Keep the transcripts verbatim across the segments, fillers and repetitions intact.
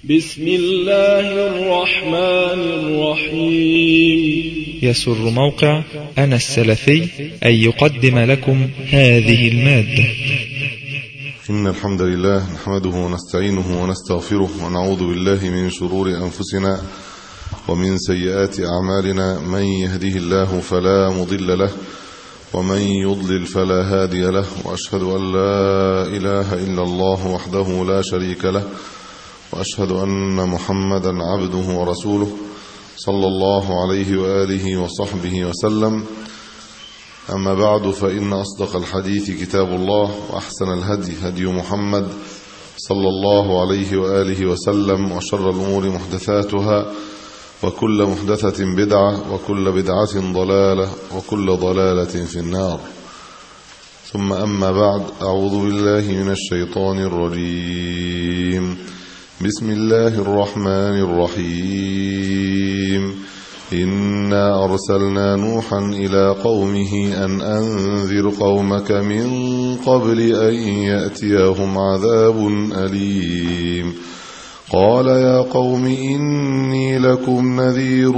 بسم الله الرحمن الرحيم. يسر موقع أنا السلفي أن يقدم لكم هذه المادة. إن الحمد لله نحمده ونستعينه ونستغفره ونعوذ بالله من شرور أنفسنا ومن سيئات أعمالنا. من يهده الله فلا مضل له ومن يضلل فلا هادي له، وأشهد أن لا إله إلا الله وحده لا شريك له، وأشهد أن محمدا عبده ورسوله صلى الله عليه وآله وصحبه وسلم. أما بعد، فإن أصدق الحديث كتاب الله، وأحسن الهدي هدي محمد صلى الله عليه وآله وسلم، وشر الأمور محدثاتها، وكل محدثة بدعة، وكل بدعة ضلالة، وكل ضلالة في النار. ثم أما بعد، أعوذ بالله من الشيطان الرجيم. بسم الله الرحمن الرحيم. إنا أرسلنا نوحا إلى قومه أن أنذر قومك من قبل أن يأتيهم عذاب أليم. قال يا قوم إني لكم نذير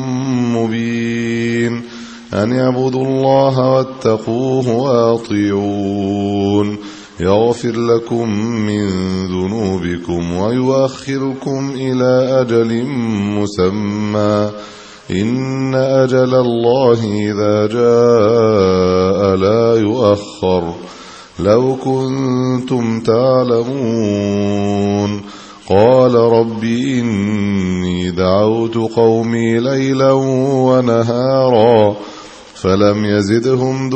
مبين، أن اعبدوا الله واتقوه وأطيعون، يغفر لكم من ذنوبكم ويؤخركم إلى أجل مسمى، إن أجل الله إذا جاء لا يؤخر، لو كنتم تعلمون. قال رب إني دعوت قومي ليلا ونهارا فلم يزدهم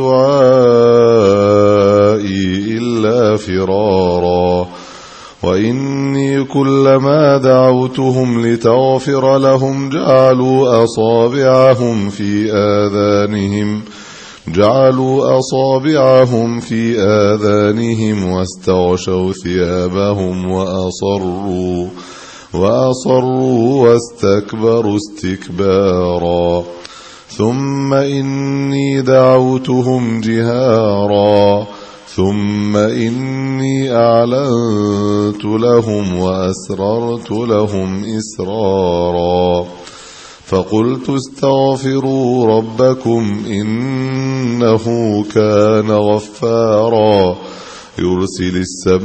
دعائي إلا فرارا، وإني كلما دعوتهم لتغفر لهم جعلوا أصابعهم في آذانهم جعلوا أصابعهم في آذانهم واستغشوا ثيابهم وأصروا وأصروا واستكبروا استكبارا. ثم إني دعوتهم جهارا ثم إني أعلنت لهم وأسررت لهم إسرارا. فقلت استغفروا ربكم إنه كان غفارا، يرسل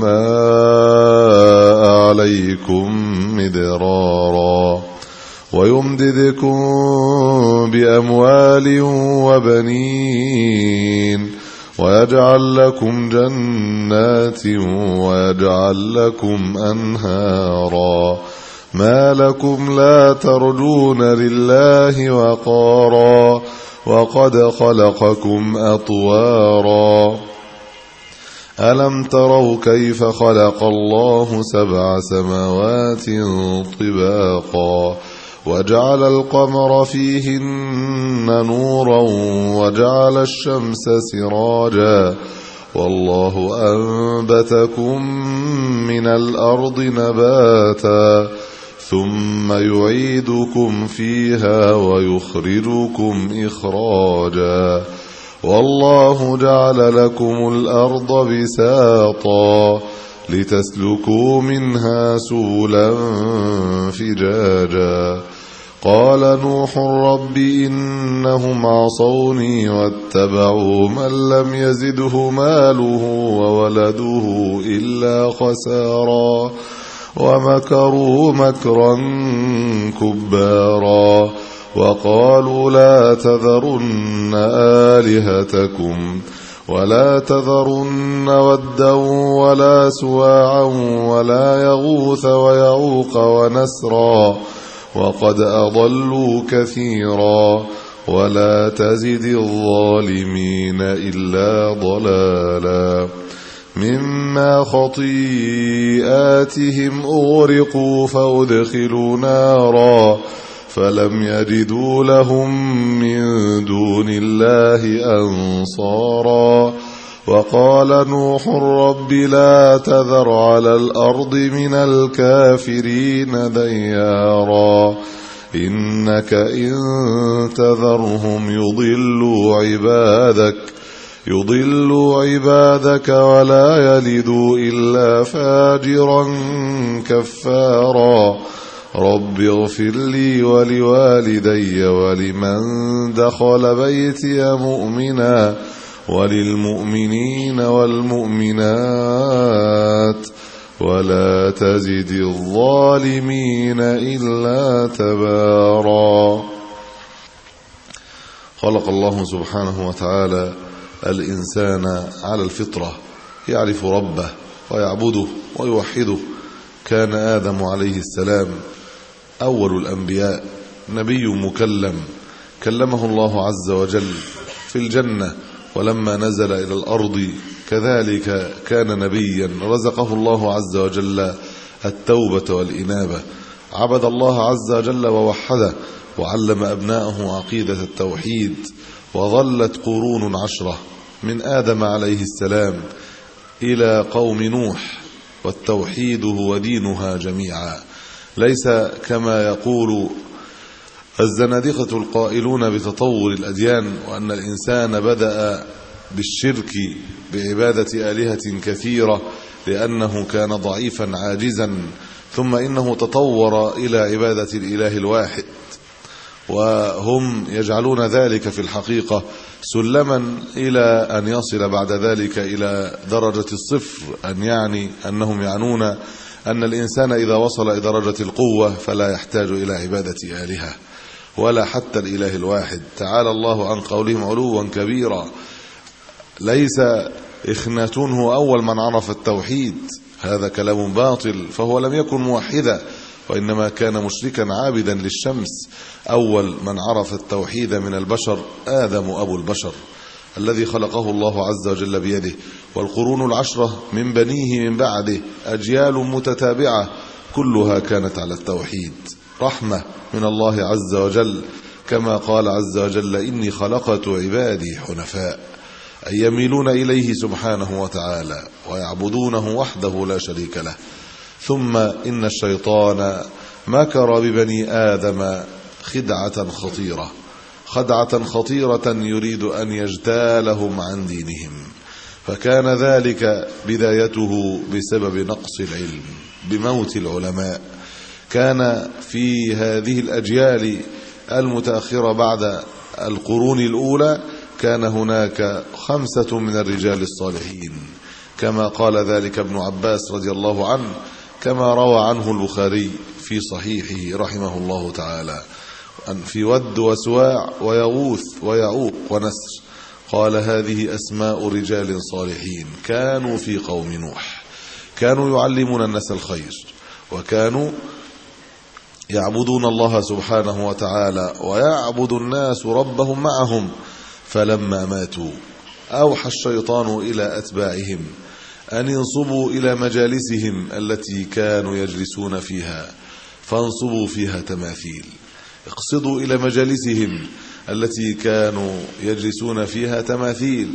السماء عليكم مدرارا، ويمددكم بأموال وبنين، ويجعل لكم جنات ويجعل لكم أنهارا. ما لكم لا ترجون لله وقارا، وقد خلقكم أطوارا. ألم تروا كيف خلق الله سبع سماوات طباقا، وجعل القمر فيهن نورا وجعل الشمس سراجا، والله أنبتكم من الأرض نباتا، ثم يعيدكم فيها ويخرجكم إخراجا، والله جعل لكم الأرض بساطا لتسلكوا منها سبلا فجاجا. قال نوح رب إنهم عصوني واتبعوا من لم يزده ماله وولده إلا خسارا، ومكروا مكرا كبارا، وقالوا لا تذرن آلهتكم ولا تذرن ودا ولا سواعا ولا يغوث ويعوق ونسرا، وقد أضلوا كثيرا، ولا تزد الظالمين إلا ضلالا. مما خطيئاتهم أغرقوا فأدخلوا نارا فلم يجدوا لهم من دون الله أنصارا. وقال نوح رب لا تذر على الأرض من الكافرين ديارا، إنك إن تذرهم يضلوا عبادك يضل عبادك ولا يلد إلا فاجرا كفارا رب اغفر لي ولوالدي ولمن دخل بيتي مؤمنا وللمؤمنين والمؤمنات ولا تزد الظالمين إلا تبارا. خلق الله سبحانه وتعالى الإنسان على الفطرة، يعرف ربه ويعبده ويوحده. كان آدم عليه السلام أول الأنبياء، نبي مكلم، كلمه الله عز وجل في الجنة، ولما نزل إلى الأرض كذلك كان نبيا، رزقه الله عز وجل التوبة والإنابة، عبد الله عز وجل ووحده، وعلم أبناءه عقيدة التوحيد. وظلت قرون عشرة من آدم عليه السلام إلى قوم نوح، والتوحيد هو دينها جميعا، ليس كما يقول الزنادقة القائلون بتطور الأديان، وأن الإنسان بدأ بالشرك بعبادة آلهة كثيرة لأنه كان ضعيفا عاجزا، ثم إنه تطور إلى عبادة الإله الواحد. وهم يجعلون ذلك في الحقيقة سلما إلى أن يصل بعد ذلك إلى درجة الصفر، أن يعني أنهم يعنون أن الإنسان إذا وصل إلى درجة القوة فلا يحتاج إلى عبادة آلهة ولا حتى الإله الواحد. تعالى الله عن قولهم علوا كبيرا. ليس إخناتون هو أول من عرف التوحيد، هذا كلام باطل، فهو لم يكن موحدا، وإنما كان مشركا عابدا للشمس. أول من عرف التوحيد من البشر آدم أبو البشر الذي خلقه الله عز وجل بيده، والقرون العشرة من بنيه من بعده أجيال متتابعة كلها كانت على التوحيد، رحمة من الله عز وجل، كما قال عز وجل إني خلقت عبادي حنفاء، أن يميلون إليه سبحانه وتعالى ويعبدونه وحده لا شريك له. ثم إن الشيطان مكر ببني آدم خدعة خطيرة خدعة خطيرة يريد أن يجتالهم عن دينهم، فكان ذلك بدايته بسبب نقص العلم، بموت العلماء. كان في هذه الأجيال المتأخرة بعد القرون الأولى كان هناك خمسة من الرجال الصالحين، كما قال ذلك ابن عباس رضي الله عنه، كما روى عنه البخاري في صحيحه رحمه الله تعالى، في ود وسواع ويغوث ويعوق ونسر، قال هذه أسماء رجال صالحين كانوا في قوم نوح، كانوا يعلمون الناس الخير، وكانوا يعبدون الله سبحانه وتعالى، ويعبد الناس ربهم معهم. فلما ماتوا أوحى الشيطان إلى أتباعهم أن ينصبوا إلى مجالسهم التي كانوا يجلسون فيها، فانصبوا فيها تماثيل. اقصدوا إلى مجالسهم التي كانوا يجلسون فيها تماثيل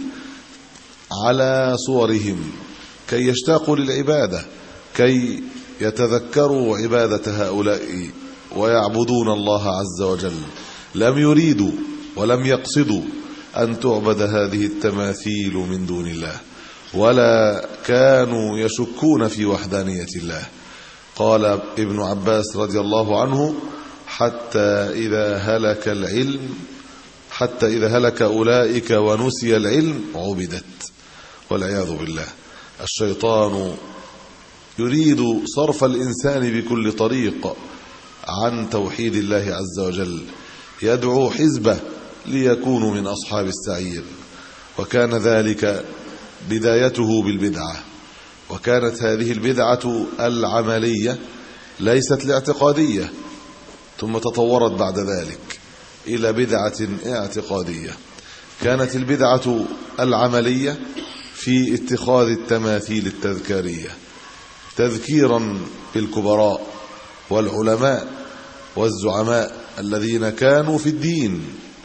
على صورهم، كي يشتاقوا للعبادة، كي يتذكروا عبادة هؤلاء ويعبدون الله عز وجل. لم يريدوا ولم يقصدوا أن تعبد هذه التماثيل من دون الله، ولا كانوا يشكون في وحدانية الله. قال ابن عباس رضي الله عنه حتى إذا هلك العلم حتى إذا هلك أولئك ونسي العلم عبدت، والعياذ بالله. الشيطان يريد صرف الإنسان بكل طريق عن توحيد الله عز وجل، يدعو حزبه ليكونوا من أصحاب السعير، وكان ذلك بدايته بالبدعة. وكانت هذه البدعة العملية ليست الاعتقادية، ثم تطورت بعد ذلك إلى بدعة اعتقادية. كانت البدعة العملية في اتخاذ التماثيل التذكارية تذكيرا بالكبراء والعلماء والزعماء الذين كانوا في الدين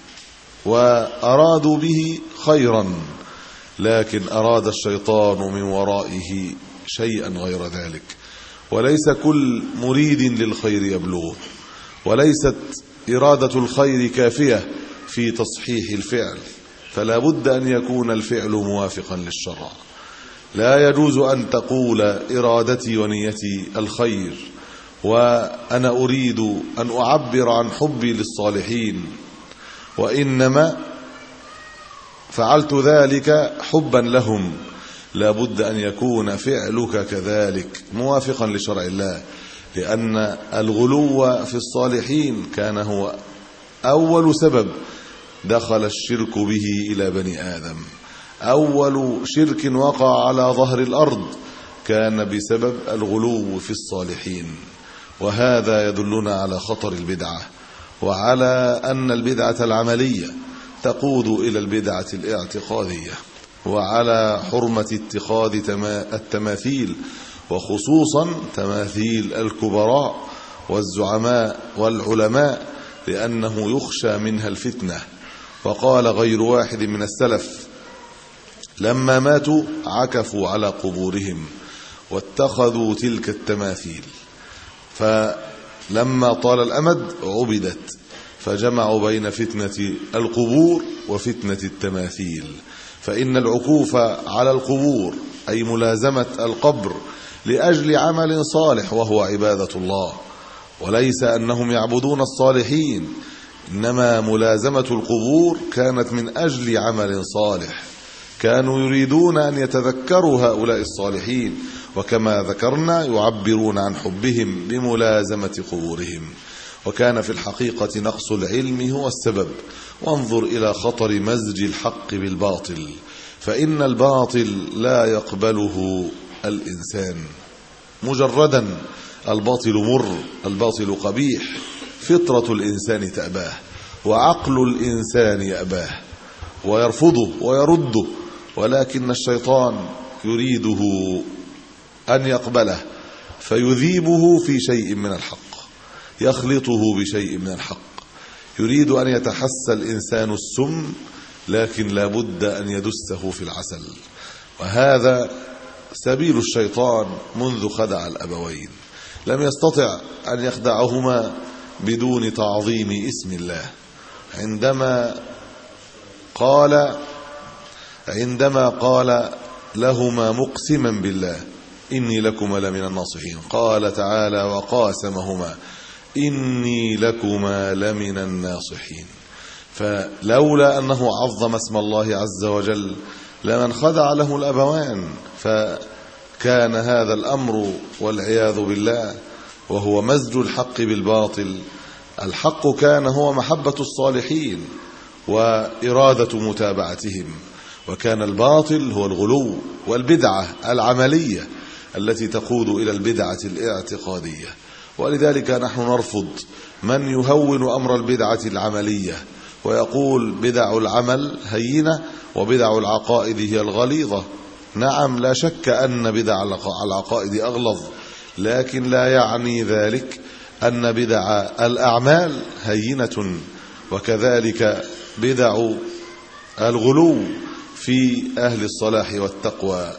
وأرادوا به خيرا، لكن أراد الشيطان من ورائه شيئا غير ذلك. وليس كل مريد للخير يبلغه، وليست إرادة الخير كافية في تصحيح الفعل، فلا بد أن يكون الفعل موافقا للشرع. لا يجوز أن تقول إرادتي ونيتي الخير وأنا أريد أن أعبر عن حبي للصالحين، وإنما فعلت ذلك حبا لهم. لا بد أن يكون فعلك كذلك موافقا لشرع الله، لأن الغلو في الصالحين كان هو أول سبب دخل الشرك به إلى بني آدم. أول شرك وقع على ظهر الأرض كان بسبب الغلو في الصالحين، وهذا يدلنا على خطر البدعة، وعلى أن البدعة العملية تقود إلى البدعة الاعتقادية، وعلى حرمة اتخاذ التماثيل، وخصوصا تماثيل الكبراء والزعماء والعلماء، لأنه يخشى منها الفتنة. وقال غير واحد من السلف لما ماتوا عكفوا على قبورهم واتخذوا تلك التماثيل، فلما طال الأمد عبدت، فجمعوا بين فتنة القبور وفتنة التماثيل. فإن العكوف على القبور أي ملازمة القبر لأجل عمل صالح وهو عبادة الله، وليس أنهم يعبدون الصالحين، إنما ملازمة القبور كانت من أجل عمل صالح، كانوا يريدون أن يتذكروا هؤلاء الصالحين، وكما ذكرنا يعبرون عن حبهم بملازمة قبورهم. وكان في الحقيقة نقص العلم هو السبب. وانظر إلى خطر مزج الحق بالباطل، فإن الباطل لا يقبله الإنسان مجردا. الباطل مر، الباطل قبيح، فطرة الإنسان تأباه، وعقل الإنسان يأباه ويرفضه ويرده، ولكن الشيطان يريده أن يقبله فيذيبه في شيء من الحق، يخلطه بشيء من الحق. يريد أن يتحسى الإنسان السم، لكن لا بد أن يدسه في العسل. وهذا سبيل الشيطان منذ خدع الأبوين، لم يستطع أن يخدعهما بدون تعظيم اسم الله. عندما قال عندما قال لهما مقسما بالله إني لكما لمن الناصحين، قال تعالى وقاسمهما إني لكما لمن الناصحين. فلولا أنه عظم اسم الله عز وجل لمن خدع له الأبوان، فكان هذا الأمر والعياذ بالله وهو مزج الحق بالباطل. الحق كان هو محبة الصالحين وإرادة متابعتهم، وكان الباطل هو الغلو والبدعة العملية التي تقود إلى البدعة الاعتقادية. ولذلك نحن نرفض من يهون أمر البدعة العملية ويقول بدع العمل هينة وبدع العقائد هي الغليظة. نعم، لا شك أن بدع العقائد أغلظ، لكن لا يعني ذلك أن بدع الأعمال هينة. وكذلك بدع الغلو في أهل الصلاح والتقوى،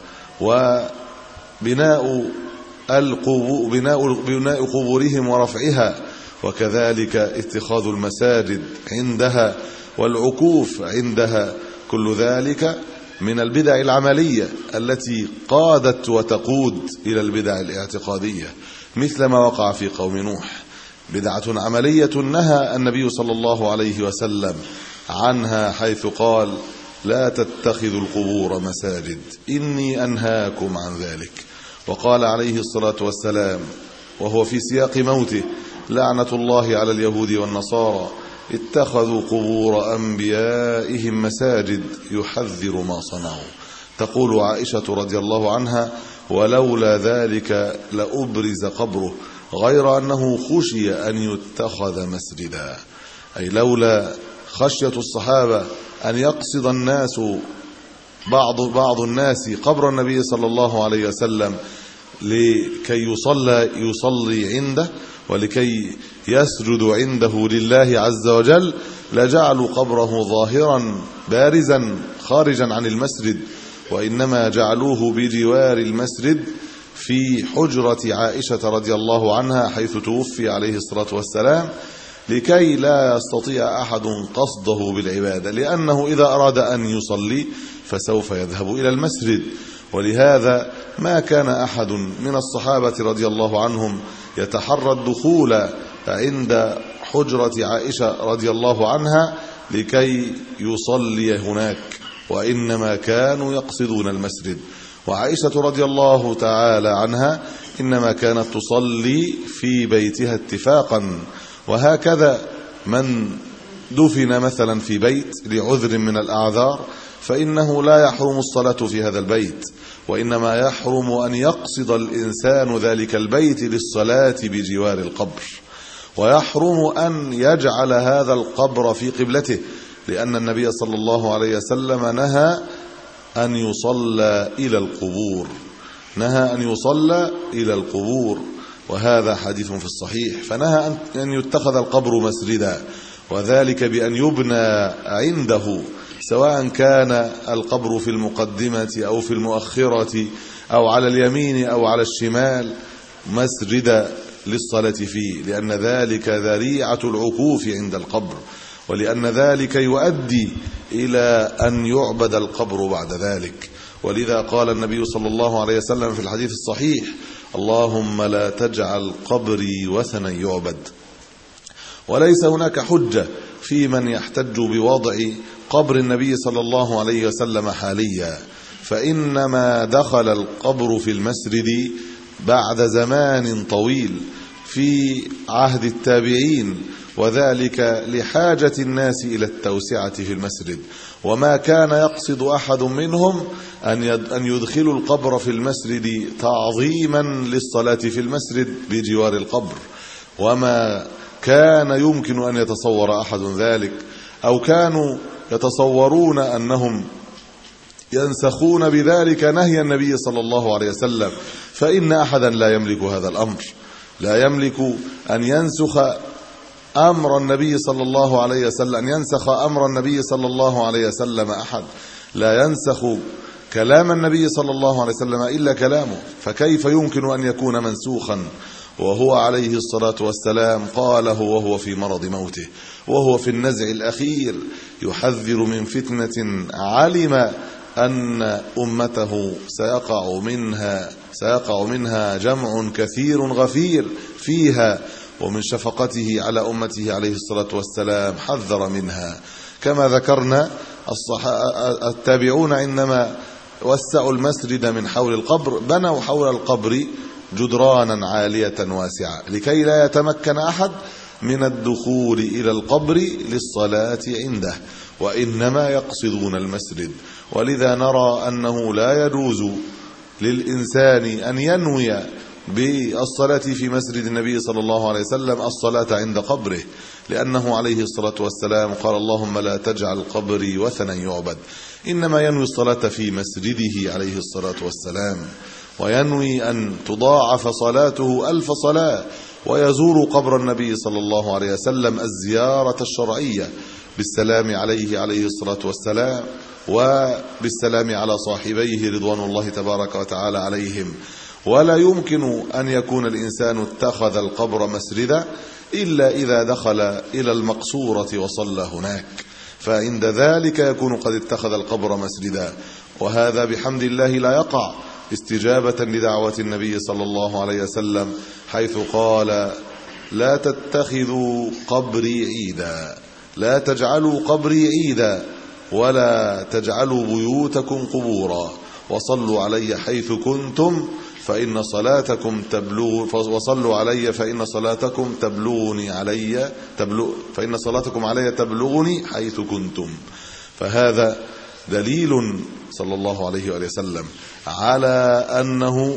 وبناء القبور بناء بناء قبورهم ورفعها، وكذلك اتخاذ المساجد عندها والعكوف عندها، كل ذلك من البدع العملية التي قادت وتقود إلى البدع الاعتقادية، مثل ما وقع في قوم نوح. بدعة عملية نهى النبي صلى الله عليه وسلم عنها، حيث قال لا تتخذوا القبور مساجد إني أنهاكم عن ذلك. وقال عليه الصلاة والسلام وهو في سياق موته لعنة الله على اليهود والنصارى اتخذوا قبور أنبيائهم مساجد يحذر ما صنعوا. تقول عائشة رضي الله عنها ولولا ذلك لأبرز قبره، غير أنه خشي أن يتخذ مسجدا، أي لولا خشية الصحابة أن يقصد الناس بعض بعض الناس قبر النبي صلى الله عليه وسلم لكي يصلى يصلي عنده ولكي يسجد عنده لله عز وجل، لجعلوا قبره ظاهرا بارزا خارجا عن المسجد، وإنما جعلوه بجوار المسجد في حجرة عائشة رضي الله عنها حيث توفي عليه الصلاة والسلام، لكي لا يستطيع أحد قصده بالعبادة، لأنه إذا أراد أن يصلي فسوف يذهب إلى المسجد. ولهذا ما كان أحد من الصحابة رضي الله عنهم يتحرى الدخول عند حجرة عائشة رضي الله عنها لكي يصلي هناك، وإنما كانوا يقصدون المسجد. وعائشة رضي الله تعالى عنها إنما كانت تصلي في بيتها اتفاقا. وهكذا من دفن مثلا في بيت لعذر من الأعذار فإنه لا يحرم الصلاة في هذا البيت، وإنما يحرم أن يقصد الإنسان ذلك البيت للصلاة بجوار القبر، ويحرم أن يجعل هذا القبر في قبلته، لأن النبي صلى الله عليه وسلم نهى أن يصلى إلى القبور نهى أن يصلى إلى القبور وهذا حديث في الصحيح. فنهى أن يتخذ القبر مسجدا، وذلك بأن يبنى عنده، سواء كان القبر في المقدمة أو في المؤخرة أو على اليمين أو على الشمال، مسجدا للصلاة فيه، لأن ذلك ذريعة العكوف عند القبر، ولأن ذلك يؤدي إلى أن يعبد القبر بعد ذلك. ولذا قال النبي صلى الله عليه وسلم في الحديث الصحيح: اللهم لا تجعل قبري وثنا يعبد. وليس هناك حجة في من يحتج بوضع قبر النبي صلى الله عليه وسلم حاليا، فإنما دخل القبر في المسجد بعد زمان طويل في عهد التابعين، وذلك لحاجة الناس إلى التوسعة في المسجد. وما كان يقصد أحد منهم أن يدخلوا القبر في المسجد تعظيما للصلاة في المسجد بجوار القبر، وما كان يمكن أن يتصور أحد ذلك، أو كانوا يتصورون أنهم ينسخون بذلك نهي النبي صلى الله عليه وسلم، فإن أحدا لا يملك هذا الأمر، لا يملك أن ينسخ أمر النبي صلى الله عليه وسلم أن ينسخ أمر النبي صلى الله عليه وسلم أحد، لا ينسخ كلام النبي صلى الله عليه وسلم إلا كلامه، فكيف يمكن أن يكون منسوخا وهو عليه الصلاة والسلام قاله وهو في مرض موته، وهو في النزع الأخير يحذر من فتنة علم أن أمته سيقع منها سيقع منها جمع كثير غفير فيها، ومن شفقته على أمته عليه الصلاة والسلام حذر منها. كما ذكرنا التابعون عندما وسعوا المسجد من حول القبر بنوا حول القبر جدرانا عالية واسعة لكي لا يتمكن أحد من الدخول إلى القبر للصلاة عنده، وإنما يقصدون المسجد. ولذا نرى أنه لا يجوز للإنسان أن ينوي بالصلاة في مسجد النبي صلى الله عليه وسلم الصلاة عند قبره، لأنه عليه الصلاة والسلام قال: اللهم لا تجعل قبري وثنا يعبد. إنما ينوي الصلاة في مسجده عليه الصلاة والسلام، وينوي أن تضاعف صلاته ألف صلاة، ويزور قبر النبي صلى الله عليه وسلم الزيارة الشرعية بالسلام عليه عليه الصلاة والسلام، وبالسلام على صاحبيه رضوان الله تبارك وتعالى عليهم. ولا يمكن أن يكون الإنسان اتخذ القبر مسجدا إلا إذا دخل إلى المقصورة وصلى هناك، فعند ذلك يكون قد اتخذ القبر مسجدا. وهذا بحمد الله لا يقع استجابة لدعوة النبي صلى الله عليه وسلم، حيث قال: لا تتخذوا قبري عيدا، لا تجعلوا قبري عيدا، ولا تجعلوا بيوتكم قبورا، وصلوا علي حيث كنتم فإن صلاتكم تبلغ وصلوا علي فإن صلاتكم تبلغني علي تبلغ فإن صلاتكم علي تبلغني حيث كنتم. فهذا دليل صلى الله عليه وآله وسلم على أنه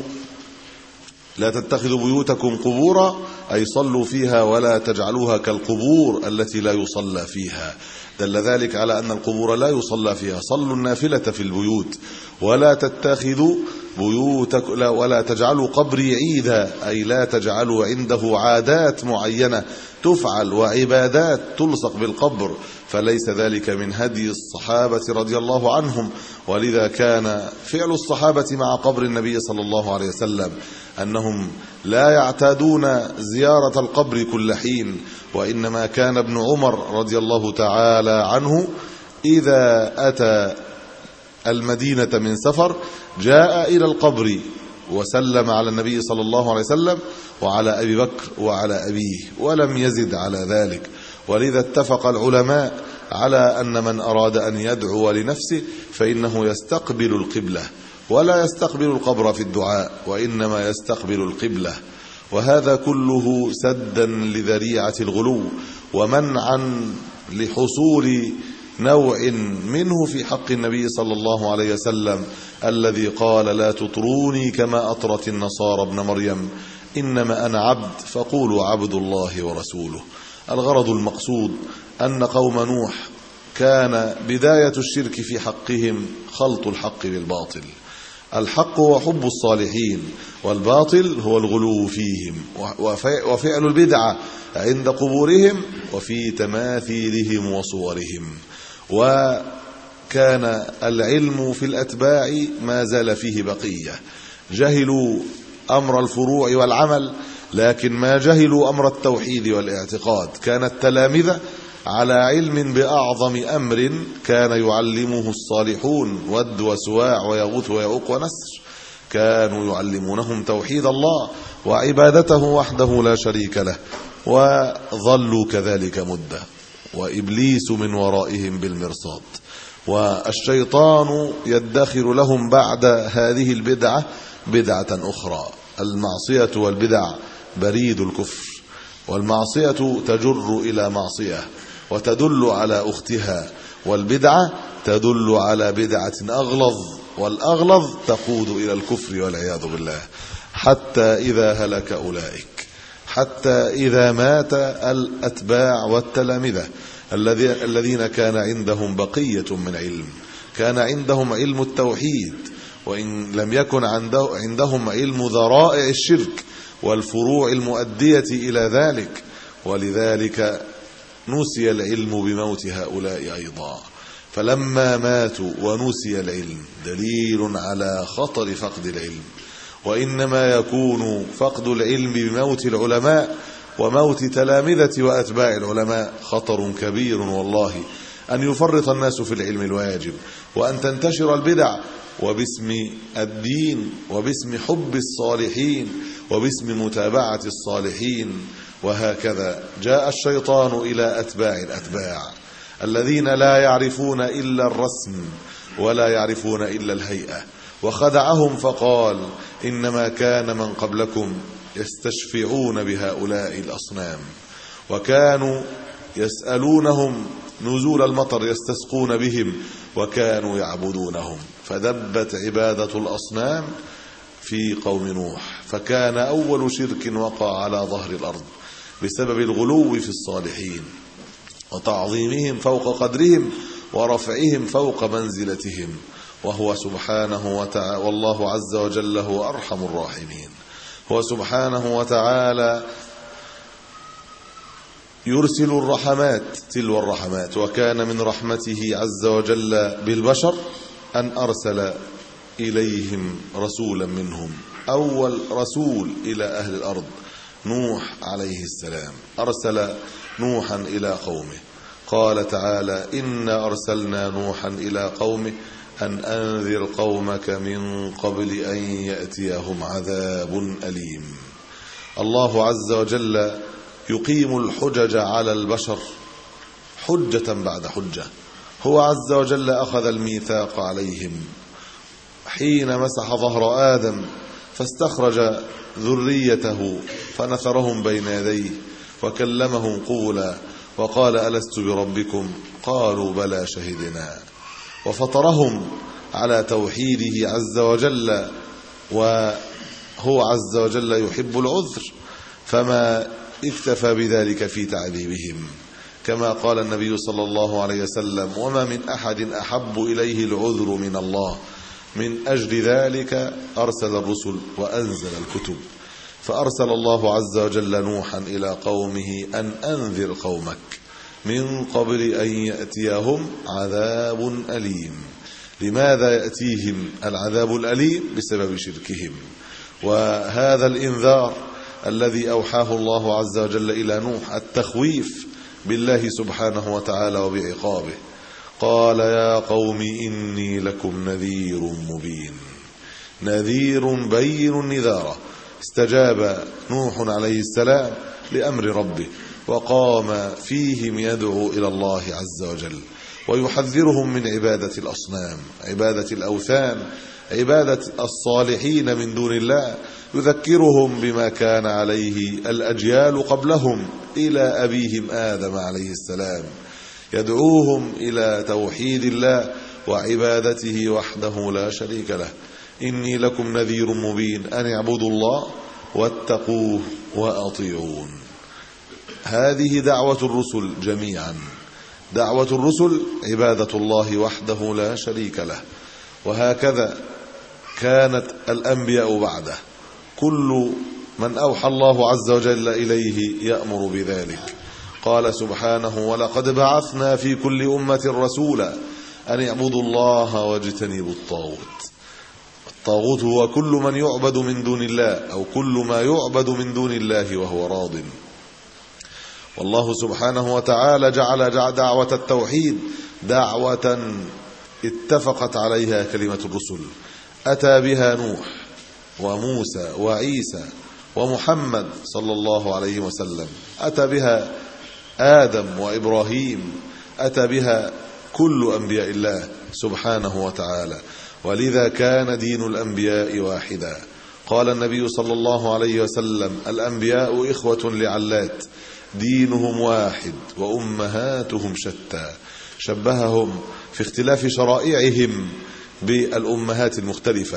لا تتخذوا بيوتكم قبورا، أي صلوا فيها ولا تجعلوها كالقبور التي لا يصلى فيها. دل ذلك على أن القبور لا يصلى فيها. صلوا النافلة في البيوت ولا تتخذوا بيوتك ولا تجعلوا قبري عيدا، أي لا تجعلوا عنده عادات معينة تفعل وعبادات تلصق بالقبر، فليس ذلك من هدي الصحابة رضي الله عنهم. ولذا كان فعل الصحابة مع قبر النبي صلى الله عليه وسلم أنهم لا يعتادون زيارة القبر كل حين، وإنما كان ابن عمر رضي الله تعالى عنه إذا أتى المدينة من سفر جاء إلى القبر وسلم على النبي صلى الله عليه وسلم وعلى أبي بكر وعلى أبيه، ولم يزد على ذلك. ولذا اتفق العلماء على أن من أراد أن يدعو لنفسه فإنه يستقبل القبلة، ولا يستقبل القبر في الدعاء، وإنما يستقبل القبلة. وهذا كله سدا لذريعة الغلو ومنعا لحصول نوع منه في حق النبي صلى الله عليه وسلم الذي قال: لا تطروني كما أطرت النصارى ابن مريم، إنما أنا عبد فقولوا عبد الله ورسوله. الغرض المقصود أن قوم نوح كان بداية الشرك في حقهم خلط الحق بالباطل. الحق هو حب الصالحين، والباطل هو الغلو فيهم وفعل البدعة عند قبورهم وفي تماثيلهم وصورهم. وكان العلم في الأتباع ما زال فيه بقية، جهلوا أمر الفروع والعمل لكن ما جهلوا أمر التوحيد والاعتقاد. كان التلامذة على علم بأعظم أمر كان يعلمه الصالحون، ود وسواع ويغوث ويعوق ونسر، كانوا يعلمونهم توحيد الله وعبادته وحده لا شريك له، وظلوا كذلك مدة، وإبليس من ورائهم بالمرصاد. والشيطان يدخر لهم بعد هذه البدعة بدعة أخرى. المعصية والبدع بريد الكفر، والمعصية تجر إلى معصية وتدل على أختها، والبدعة تدل على بدعة أغلظ، والأغلظ تقود إلى الكفر والعياذ بالله. حتى إذا هلك أولئك، حتى إذا مات الأتباع والتلامذة الذين كان عندهم بقية من علم، كان عندهم علم التوحيد، وإن لم يكن عندهم علم ذرائع الشرك والفروع المؤدية إلى ذلك. ولذلك نسي العلم بموت هؤلاء أيضا، فلما ماتوا ونسي العلم دليل على خطر فقد العلم. وإنما يكون فقد العلم بموت العلماء وموت تلامذة وأتباع العلماء خطر كبير والله، أن يفرط الناس في العلم الواجب، وأن تنتشر البدع وباسم الدين وباسم حب الصالحين وباسم متابعة الصالحين. وهكذا جاء الشيطان إلى أتباع الأتباع الذين لا يعرفون إلا الرسم ولا يعرفون إلا الهيئة، وخدعهم فقال: إنما كان من قبلكم يستشفعون بهؤلاء الأصنام، وكانوا يسألونهم نزول المطر يستسقون بهم، وكانوا يعبدونهم. فدبت عبادة الأصنام في قوم نوح، فكان أول شرك وقع على ظهر الأرض بسبب الغلو في الصالحين وتعظيمهم فوق قدرهم ورفعهم فوق منزلتهم. وهو سبحانه وتعالى، والله عز وجل هو أرحم الراحمين، هو سبحانه وتعالى يرسل الرحمات تلو الرحمات. وكان من رحمته عز وجل بالبشر أن أرسل إليهم رسولا منهم. أول رسول إلى أهل الأرض نوح عليه السلام، أرسل نوحا إلى قومه. قال تعالى: إنا أرسلنا نوحا إلى قومه أن أنذر قومك من قبل أن يأتيهم عذاب أليم. الله عز وجل يقيم الحجج على البشر حجة بعد حجة. هو عز وجل أخذ الميثاق عليهم حين مسح ظهر آدم فاستخرج ذريته فنثرهم بين يديه وكلمهم قولا وقال: ألست بربكم؟ قالوا بلى شهدنا. وفطرهم على توحيده عز وجل، وهو عز وجل يحب العذر، فما اكتفى بذلك في تعذيبهم، كما قال النبي صلى الله عليه وسلم: وما من أحد أحب إليه العذر من الله، من أجل ذلك أرسل الرسل وأنزل الكتب. فأرسل الله عز وجل نوحا إلى قومه أن أنذر قومك من قبل أن يأتيهم عذاب أليم. لماذا يأتيهم العذاب الأليم؟ بسبب شركهم. وهذا الإنذار الذي أوحاه الله عز وجل إلى نوح التخويف بالله سبحانه وتعالى وبعقابه. قال: يا قوم إني لكم نذير مبين. نذير بين النذارة. استجاب نوح عليه السلام لأمر ربه، وقام فيهم يدعو إلى الله عز وجل، ويحذرهم من عبادة الأصنام، عبادة الأوثان، عبادة الصالحين من دون الله. يذكرهم بما كان عليه الأجيال قبلهم إلى أبيهم آدم عليه السلام. يدعوهم إلى توحيد الله وعبادته وحده لا شريك له. إني لكم نذير مبين أن اعبدوا الله واتقوه وأطيعون. هذه دعوة الرسل جميعا. دعوة الرسل عبادة الله وحده لا شريك له. وهكذا كانت الأنبياء بعده. كل من أوحى الله عز وجل إليه يأمر بذلك. قال سبحانه: ولقد بعثنا في كل أمة رسولا أن يعبدوا الله واجتنبوا الطاغوت. الطاغوت هو كل من يعبد من دون الله، أو كل ما يعبد من دون الله وهو راض. والله سبحانه وتعالى جعل دعوة التوحيد دعوة اتفقت عليها كلمة الرسل. أتى بها نوح وموسى وعيسى ومحمد صلى الله عليه وسلم. أتى بها آدم وإبراهيم. أتى بها كل أنبياء الله سبحانه وتعالى. ولذا كان دين الأنبياء واحدا. قال النبي صلى الله عليه وسلم: الأنبياء إخوة لعلات، دينهم واحد وأمهاتهم شتى. شبههم في اختلاف شرائعهم بالأمهات المختلفة،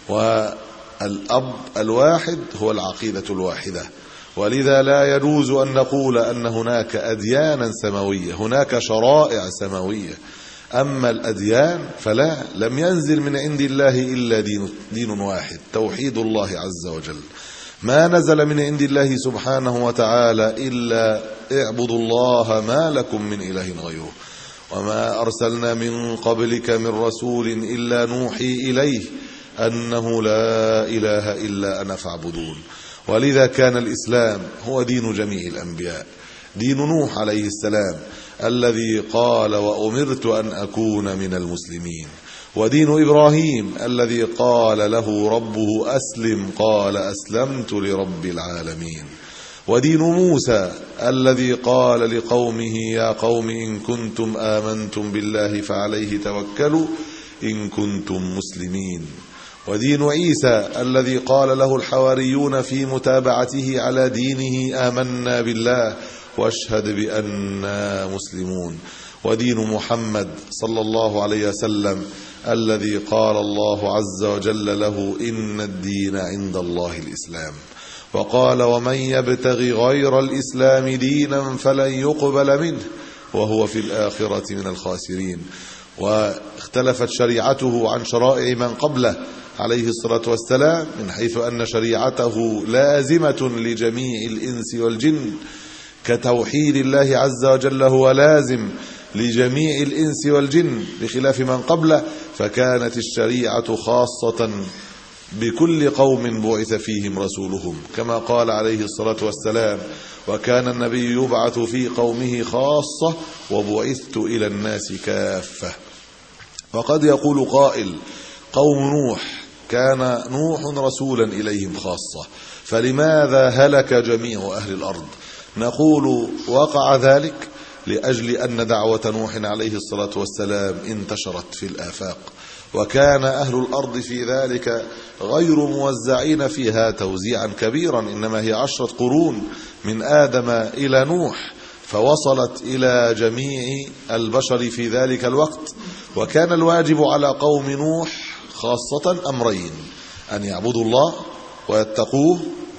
والأب الواحد هو العقيدة الواحدة. ولذا لا يجوز أن نقول أن هناك أديانا سماوية، هناك شرائع سماوية. أما الأديان فلا، لم ينزل من عند الله إلا دين, دين واحد، توحيد الله عز وجل. ما نزل من عند الله سبحانه وتعالى إلا اعبدوا الله ما لكم من إله غيره. وما أرسلنا من قبلك من رسول إلا نوحي إليه أنه لا إله إلا أنا فاعبدون. ولذا كان الإسلام هو دين جميع الأنبياء. دين نوح عليه السلام الذي قال: وأمرت أن أكون من المسلمين. ودين إبراهيم الذي قال له ربه أسلم، قال أسلمت لرب العالمين. ودين موسى الذي قال لقومه: يا قوم إن كنتم آمنتم بالله فعليه توكلوا إن كنتم مسلمين. ودين عيسى الذي قال له الحواريون في متابعته على دينه: آمنا بالله واشهد بأننا مسلمون. ودين محمد صلى الله عليه وسلم الذي قال الله عز وجل له: إن الدين عند الله الإسلام. وقال: ومن يبتغي غير الإسلام دينا فلن يقبل منه وهو في الآخرة من الخاسرين. واختلفت شريعته عن شرائع من قبله عليه الصلاة والسلام، من حيث أن شريعته لازمة لجميع الإنس والجن، كتوحيد الله عز وجل هو لازم لجميع الإنس والجن، بخلاف من قبله فكانت الشريعة خاصة بكل قوم بعث فيهم رسولهم، كما قال عليه الصلاة والسلام: وكان النبي يبعث في قومه خاصة وبعثت إلى الناس كافة. وقد يقول قائل: قوم نوح كان نوح رسولا إليهم خاصة، فلماذا هلك جميع أهل الأرض؟ نقول: وقع ذلك لأجل أن دعوة نوح عليه الصلاة والسلام انتشرت في الآفاق، وكان أهل الأرض في ذلك غير موزعين فيها توزيعا كبيرا، إنما هي عشرة قرون من آدم إلى نوح، فوصلت إلى جميع البشر في ذلك الوقت. وكان الواجب على قوم نوح خاصة أمرين: أن يعبدوا الله ويتقوه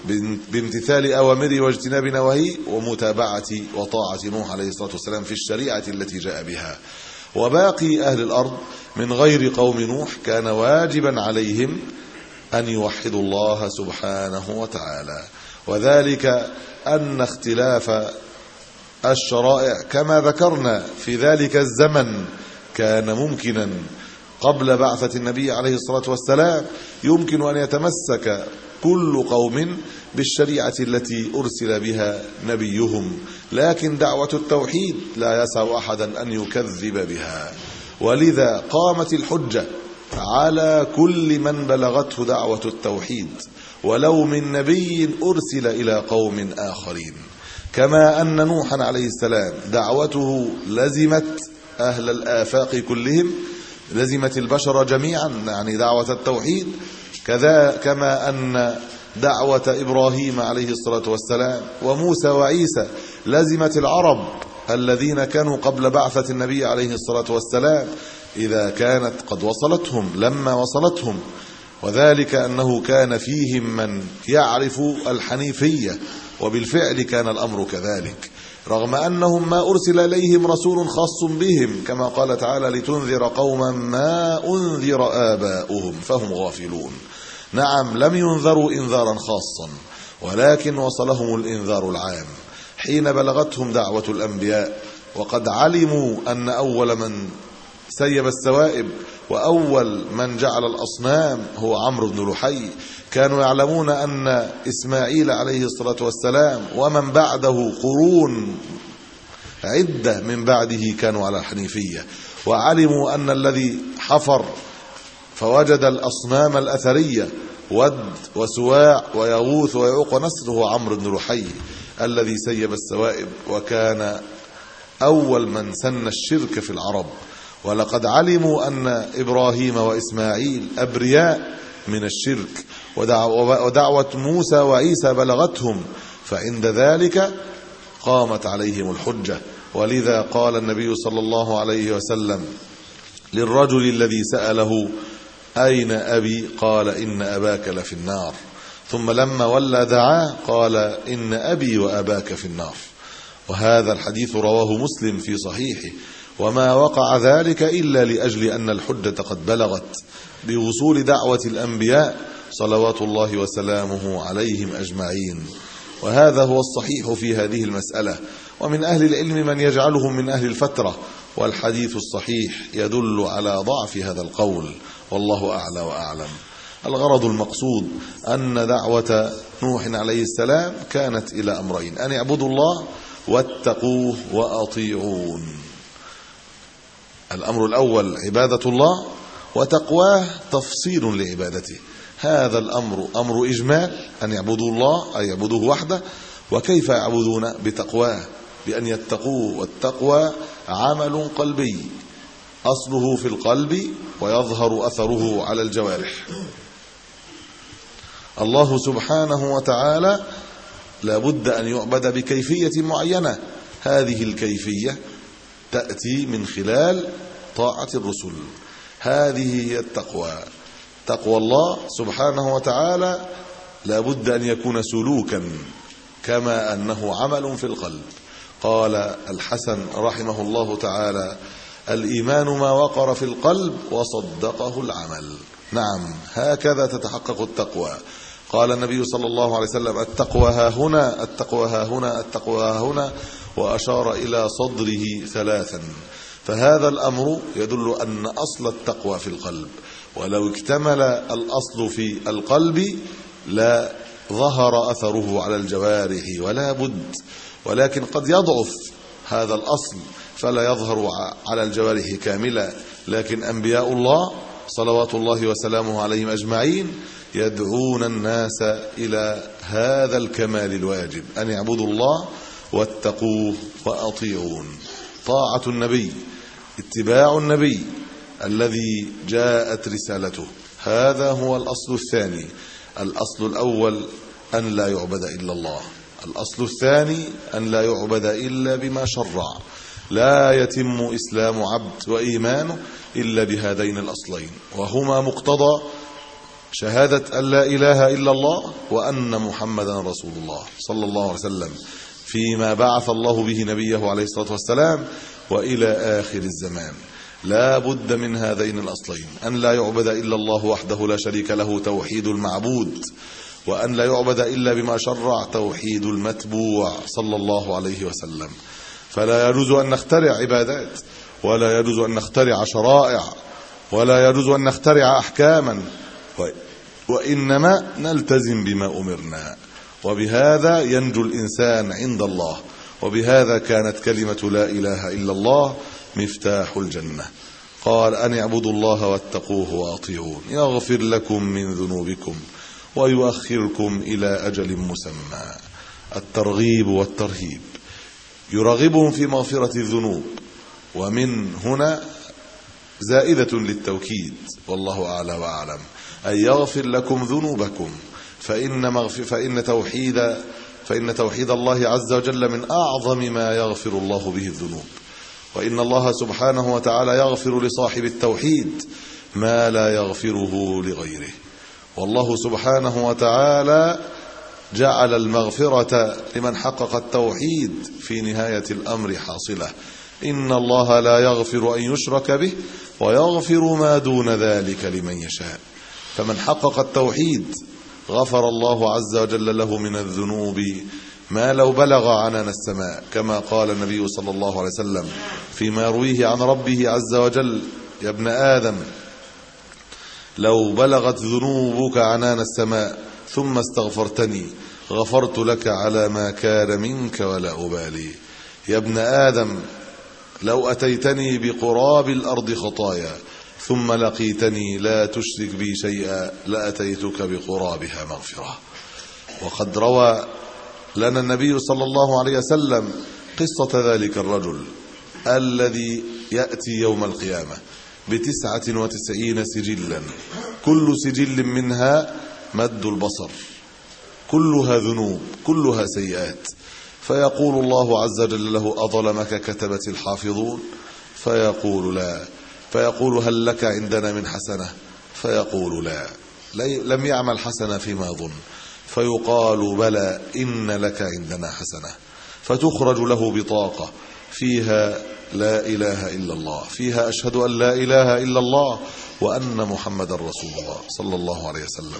بامتثال أوامره واجتناب نواهيه ومتابعة وطاعة نوح عليه الصلاة والسلام في الشريعة التي جاء بها. وباقي أهل الأرض من غير قوم نوح كان واجبا عليهم أن يوحدوا الله سبحانه وتعالى، وذلك أن اختلاف الشرائع كما ذكرنا في ذلك الزمن كان ممكنا. قبل بعثة النبي عليه الصلاة والسلام يمكن أن يتمسك كل قوم بالشريعة التي أرسل بها نبيهم، لكن دعوة التوحيد لا يسع أحدا أن يكذب بها، ولذا قامت الحجة على كل من بلغته دعوة التوحيد ولو من نبي أرسل إلى قوم آخرين. كما أن نوحا عليه السلام دعوته لزمت أهل الآفاق كلهم، لزمت البشر جميعا، يعني دعوة التوحيد، كذا كما أن دعوة إبراهيم عليه الصلاة والسلام وموسى وعيسى لزمت العرب الذين كانوا قبل بعثة النبي عليه الصلاة والسلام إذا كانت قد وصلتهم لما وصلتهم، وذلك أنه كان فيهم من يعرف الحنيفية، وبالفعل كان الأمر كذلك، رغم أنهم ما أرسل إليهم رسول خاص بهم، كما قال تعالى: لتنذر قوما ما أنذر آباؤهم فهم غافلون. نعم، لم ينذروا إنذارا خاصا، ولكن وصلهم الإنذار العام حين بلغتهم دعوة الأنبياء، وقد علموا أن أول من سيب السوائب وأول من جعل الأصنام هو عمرو بن لحي. كانوا يعلمون أن إسماعيل عليه الصلاة والسلام ومن بعده قرون عدة من بعده كانوا على الحنيفية، وعلموا أن الذي حفر فوجد الأصنام الأثرية ود وسواع ويغوث ويعوق ونسر هو عمرو بن لحي الذي سيب السوائب، وكان أول من سن الشرك في العرب. ولقد علموا أن إبراهيم وإسماعيل أبرياء من الشرك، ودعوة موسى وعيسى بلغتهم، فعند ذلك قامت عليهم الحجة. ولذا قال النبي صلى الله عليه وسلم للرجل الذي سأله: أين أبي؟ قال: إن أباك لفي النار. ثم لما ولى دعاه قال: إن أبي وأباك في النار. وهذا الحديث رواه مسلم في صحيحه، وما وقع ذلك إلا لأجل أن الحجة قد بلغت بوصول دعوة الأنبياء صلوات الله وسلامه عليهم أجمعين. وهذا هو الصحيح في هذه المسألة. ومن أهل العلم من يجعلهم من أهل الفترة، والحديث الصحيح يدل على ضعف هذا القول، والله أعلى وأعلم. الغرض المقصود أن دعوة نوح عليه السلام كانت إلى أمرين: أن يعبدوا الله واتقوه وأطيعون. الأمر الأول عبادة الله، وتقواه تفصيل لعبادته. هذا الأمر أمر إجمال، أن يعبدوا الله أي يعبدوه وحده. وكيف يعبدون؟ بتقواه، بأن يتقوه. والتقوى عمل قلبي أصله في القلب ويظهر أثره على الجوارح. الله سبحانه وتعالى لا بد أن يعبد بكيفية معينة، هذه الكيفية تأتي من خلال طاعة الرسل. هذه هي التقوى. تقوى الله سبحانه وتعالى لا بد أن يكون سلوكا كما أنه عمل في القلب. قال الحسن رحمه الله تعالى: الإيمان ما وقر في القلب وصدقه العمل. نعم، هكذا تتحقق التقوى. قال النبي صلى الله عليه وسلم: التقوى ها هنا، التقوى ها هنا، التقوى ها هنا، وأشار إلى صدره ثلاثا. فهذا الأمر يدل أن أصل التقوى في القلب، ولو اكتمل الأصل في القلب لا ظهر أثره على الجوارح ولا بد، ولكن قد يضعف هذا الأصل فلا يظهر على الجوارح كاملا. لكن أنبياء الله صلوات الله وسلامه عليهم أجمعين يدعون الناس إلى هذا الكمال الواجب، أن يعبدوا الله واتقوه وأطيعون. طاعة النبي، اتباع النبي الذي جاءت رسالته، هذا هو الأصل الثاني. الأصل الأول أن لا يعبد إلا الله، الأصل الثاني أن لا يعبد إلا بما شرع. لا يتم إسلام عبد وإيمانه إلا بهذين الأصلين، وهما مقتضى شهادة أن لا إله إلا الله وأن محمدا رسول الله صلى الله عليه وسلم فيما بعث الله به نبيه عليه الصلاة والسلام وإلى آخر الزمان. لا بد من هذين الأصلين: أن لا يعبد إلا الله وحده لا شريك له توحيد المعبود، وأن لا يعبد إلا بما شرع توحيد المتبوع صلى الله عليه وسلم. فلا يجوز أن نخترع عبادات، ولا يجوز أن نخترع شرائع، ولا يجوز أن نخترع أحكاما، وإنما نلتزم بما أمرنا، وبهذا ينجو الإنسان عند الله. وبهذا كانت كلمة لا إله إلا الله مفتاح الجنة. قال: أن اعبدوا الله واتقوه وأطيعون يغفر لكم من ذنوبكم ويؤخركم إلى أجل مسمى. الترغيب والترهيب يرغبهم في مغفرة الذنوب، ومن هنا زائدة للتوكيد، والله أعلى وأعلم، أن يغفر لكم ذنوبكم، فإن, مغفر فإن, توحيد فإن توحيد الله عز وجل من أعظم ما يغفر الله به الذنوب. وإن الله سبحانه وتعالى يغفر لصاحب التوحيد ما لا يغفره لغيره. والله سبحانه وتعالى جعل المغفرة لمن حقق التوحيد في نهاية الأمر حاصلة: إن الله لا يغفر أن يشرك به ويغفر ما دون ذلك لمن يشاء. فمن حقق التوحيد غفر الله عز وجل له من الذنوب ما لو بلغ عنان السماء، كما قال النبي صلى الله عليه وسلم فيما يرويه عن ربه عز وجل: يا ابن آدم، لو بلغت ذنوبك عنان السماء ثم استغفرتني غفرت لك على ما كان منك ولا أبالي. يا ابن آدم، لو أتيتني بقراب الأرض خطايا ثم لقيتني لا تشرك بي شيئا لأتيتك بقرابها مغفرة. وقد روى لنا النبي صلى الله عليه وسلم قصة ذلك الرجل الذي يأتي يوم القيامة بتسعة وتسعين سجلا، كل سجل منها مد البصر، كلها ذنوب، كلها سيئات. فيقول الله عز وجل له: أظلمك كتبة الحافظون؟ فيقول: لا. فيقول: هل لك عندنا من حسنة؟ فيقول: لا، لم يعمل حسنة فيما يظن. فيقال: بلى، إن لك عندنا حسنة. فتخرج له بطاقة فيها لا إله إلا الله، فيها أشهد أن لا إله إلا الله وأن محمد رسول الله صلى الله عليه وسلم.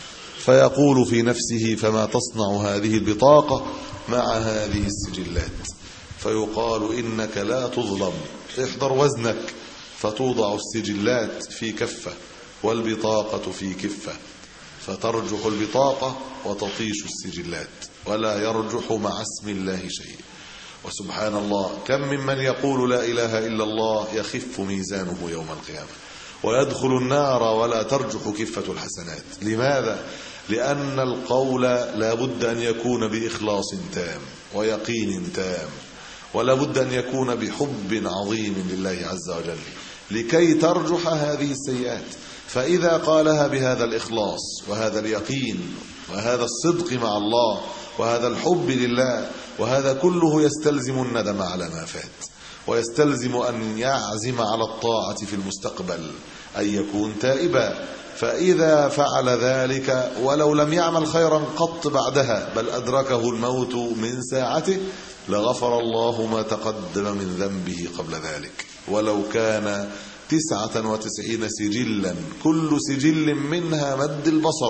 فيقول في نفسه: فما تصنع هذه البطاقة مع هذه السجلات؟ فيقال: إنك لا تظلم، احضر وزنك. فتوضع السجلات في كفة والبطاقة في كفة، فترجح البطاقة وتطيش السجلات، ولا يرجح مع اسم الله شيء. وسبحان الله، كم ممن يقول لا إله إلا الله يخف ميزانه يوم القيامة ويدخل النار ولا ترجح كفة الحسنات. لماذا؟ لأن القول لا بد أن يكون بإخلاص تام ويقين تام، ولا بد أن يكون بحب عظيم لله عز وجل لكي ترجح هذه السيئات. فإذا قالها بهذا الإخلاص وهذا اليقين وهذا الصدق مع الله وهذا الحب لله، وهذا كله يستلزم الندم على ما فات، ويستلزم أن يعزم على الطاعة في المستقبل، أن يكون تائبا. فإذا فعل ذلك ولو لم يعمل خيرا قط بعدها، بل أدركه الموت من ساعته، لغفر الله ما تقدم من ذنبه قبل ذلك، ولو كان تسعة وتسعين سجلا كل سجل منها مد البصر،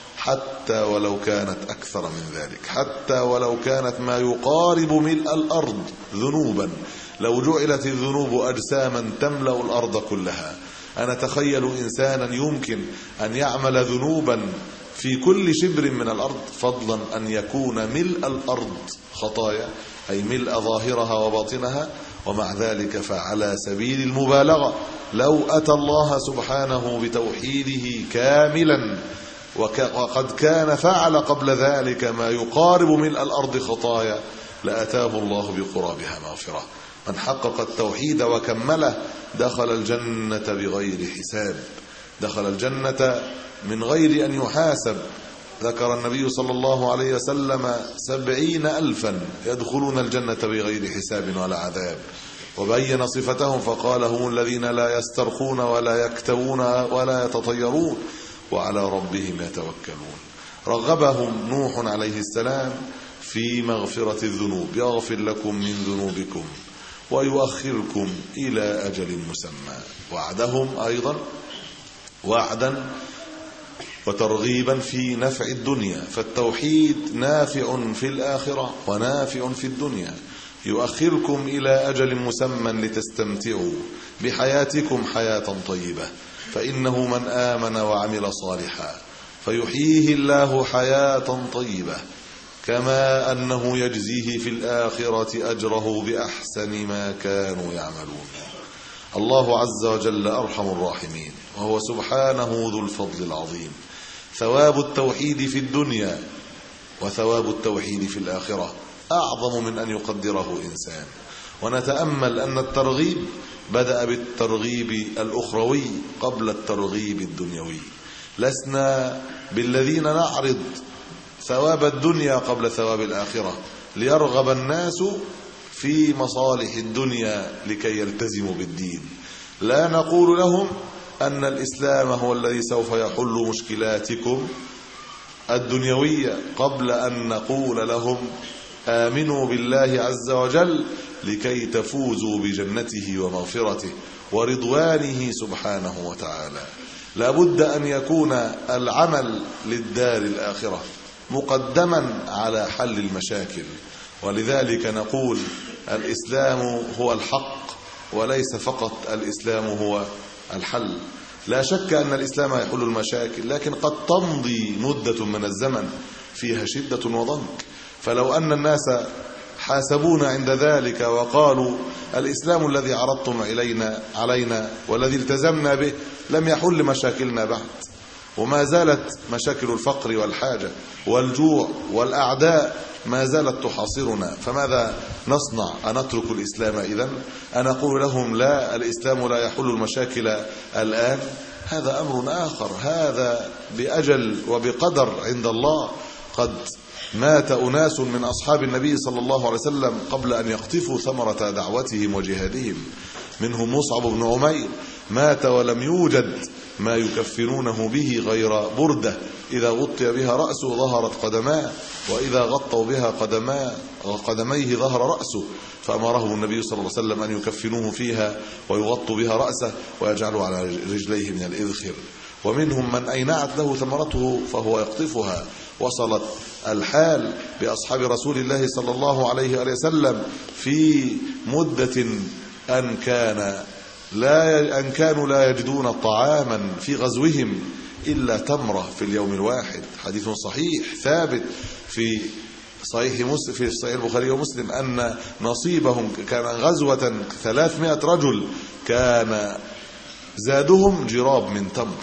حتى ولو كانت أكثر من ذلك، حتى ولو كانت ما يقارب ملء الأرض ذنوبا. لو جعلت الذنوب أجساما تملأ الأرض كلها. أنا تخيل إنسانا يمكن أن يعمل ذنوبا في كل شبر من الأرض، فضلا أن يكون ملء الأرض خطايا، أي ملء ظاهرها وباطنها. ومع ذلك فعلى سبيل المبالغة لو أتى الله سبحانه بتوحيده كاملا وقد كان فعل قبل ذلك ما يقارب ملء الأرض خطايا، لأتاه الله بقرابها مغفرة. من حقق التوحيد وكمله دخل الجنة بغير حساب، دخل الجنة من غير أن يحاسب. ذكر النبي صلى الله عليه وسلم سبعين ألفا يدخلون الجنة بغير حساب ولا عذاب، وبين صفتهم فقال: هم الذين لا يسترخون ولا يكتوون ولا يتطيرون، وعلى ربهم يتوكلون. رغبهم نوح عليه السلام في مغفرة الذنوب، يغفر لكم من ذنوبكم ويؤخركم إلى أجل مسمى. وعدهم أيضا وعدا وترغيبا في نفع الدنيا، فالتوحيد نافع في الآخرة ونافع في الدنيا. يؤخركم إلى أجل مسمى لتستمتعوا بحياتكم حياة طيبة، فإنه من آمن وعمل صالحا فيحييه الله حياة طيبة، كما أنه يجزيه في الآخرة أجره بأحسن ما كانوا يعملون. الله عز وجل أرحم الراحمين، وهو سبحانه ذو الفضل العظيم. ثواب التوحيد في الدنيا وثواب التوحيد في الآخرة أعظم من أن يقدره إنسان. ونتأمل أن الترغيب بدأ بالترغيب الأخروي قبل الترغيب الدنيوي. لسنا بالذين نعرض ثواب الدنيا قبل ثواب الآخرة ليرغب الناس في مصالح الدنيا لكي يلتزموا بالدين. لا نقول لهم أن الإسلام هو الذي سوف يحل مشكلاتكم الدنيوية قبل أن نقول لهم آمنوا بالله عز وجل لكي تفوزوا بجنته ومغفرته ورضوانه سبحانه وتعالى. لا بد أن يكون العمل للدار الآخرة مقدما على حل المشاكل. ولذلك نقول الإسلام هو الحق وليس فقط الإسلام هو الحل. لا شك أن الإسلام يحل المشاكل، لكن قد تمضي مدة من الزمن فيها شدة وضنك. فلو أن الناس حاسبونا عند ذلك وقالوا الإسلام الذي عرضتم إلينا علينا والذي التزمنا به لم يحل مشاكلنا بعد، وما زالت مشاكل الفقر والحاجة والجوع والأعداء ما زالت تحاصرنا، فماذا نصنع؟ أنترك الإسلام إذن؟ أنقول لهم لا، الإسلام لا يحل المشاكل الآن؟ هذا أمر آخر، هذا بأجل وبقدر عند الله. قد مات أناس من أصحاب النبي صلى الله عليه وسلم قبل أن يقطفوا ثمرة دعوتهم وجهادهم، منهم مصعب بن عمير مات ولم يوجد ما يكفنونه به غير بردة إذا غطي بها رأسه ظهرت قدماه، وإذا غطوا بها قدماه قدميه ظهر رأسه، فأمره النبي صلى الله عليه وسلم أن يكفنوه فيها ويغطوا بها رأسه ويجعلوا على رجليه من الإذخر. ومنهم من أينعت له ثمرته فهو يقطفها. وصلت الحال بأصحاب رسول الله صلى الله عليه وسلم في مدة أن كان لا أن كانوا لا يجدون طعاما في غزوهم إلا تمرة في اليوم الواحد. حديث صحيح ثابت في صحيح مسلم في صحيح البخاري ومسلم أن نصيبهم كان غزوة ثلاثمائة رجل كان زادهم جراب من تمر،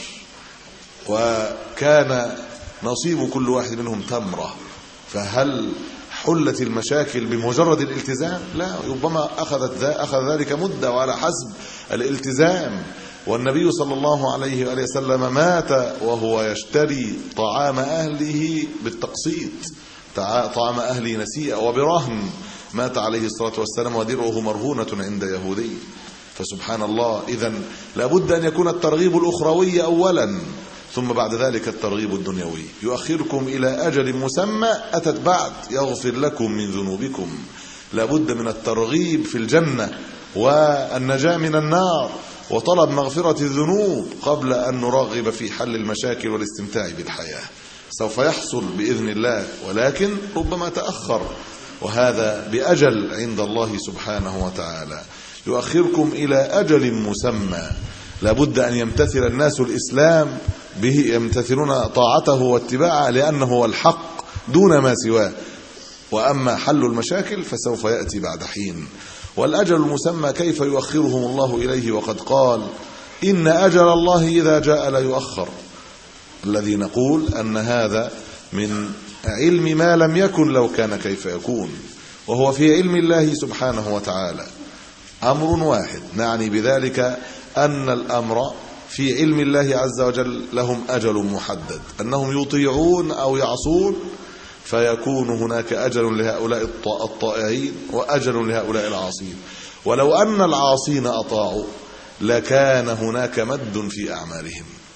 وكان نصيب كل واحد منهم تمرة. فهل حلت المشاكل بمجرد الالتزام؟ لا، ربما أخذت أخذ ذلك مدة وعلى حسب الالتزام. والنبي صلى الله عليه وآله وسلم مات وهو يشتري طعام أهله بالتقسيط، طعام أهله نسيئة وبرهن، مات عليه الصلاة والسلام ودرعه مرهونة عند يهودي. فسبحان الله، إذن لابد أن يكون الترغيب الأخروي أولا، ثم بعد ذلك الترغيب الدنيوي. يؤخركم إلى أجل مسمى أتت بعد، يغفر لكم من ذنوبكم. لابد من الترغيب في الجنة والنجاة من النار وطلب مغفرة الذنوب قبل أن نرغب في حل المشاكل والاستمتاع بالحياة. سوف يحصل بإذن الله، ولكن ربما تأخر، وهذا بأجل عند الله سبحانه وتعالى. يؤخركم إلى أجل مسمى. لابد أن يمتثل الناس الإسلام به، يمتثلون طاعته واتباعه لأنه هو الحق دون ما سواه. وأما حل المشاكل فسوف يأتي بعد حين. والأجل المسمى كيف يؤخرهم الله إليه وقد قال إن أجل الله إذا جاء لا يؤخر، الذي نقول أن هذا من علم ما لم يكن لو كان كيف يكون، وهو في علم الله سبحانه وتعالى. أمر واحد نعني بذلك أن الأمر في علم الله عز وجل لهم أجل محدد، أنهم يطيعون أو يعصون فيكون هناك أجل لهؤلاء الطائعين وأجل لهؤلاء العاصين. ولو أن العاصين أطاعوا لكان هناك مد في أعمالهم،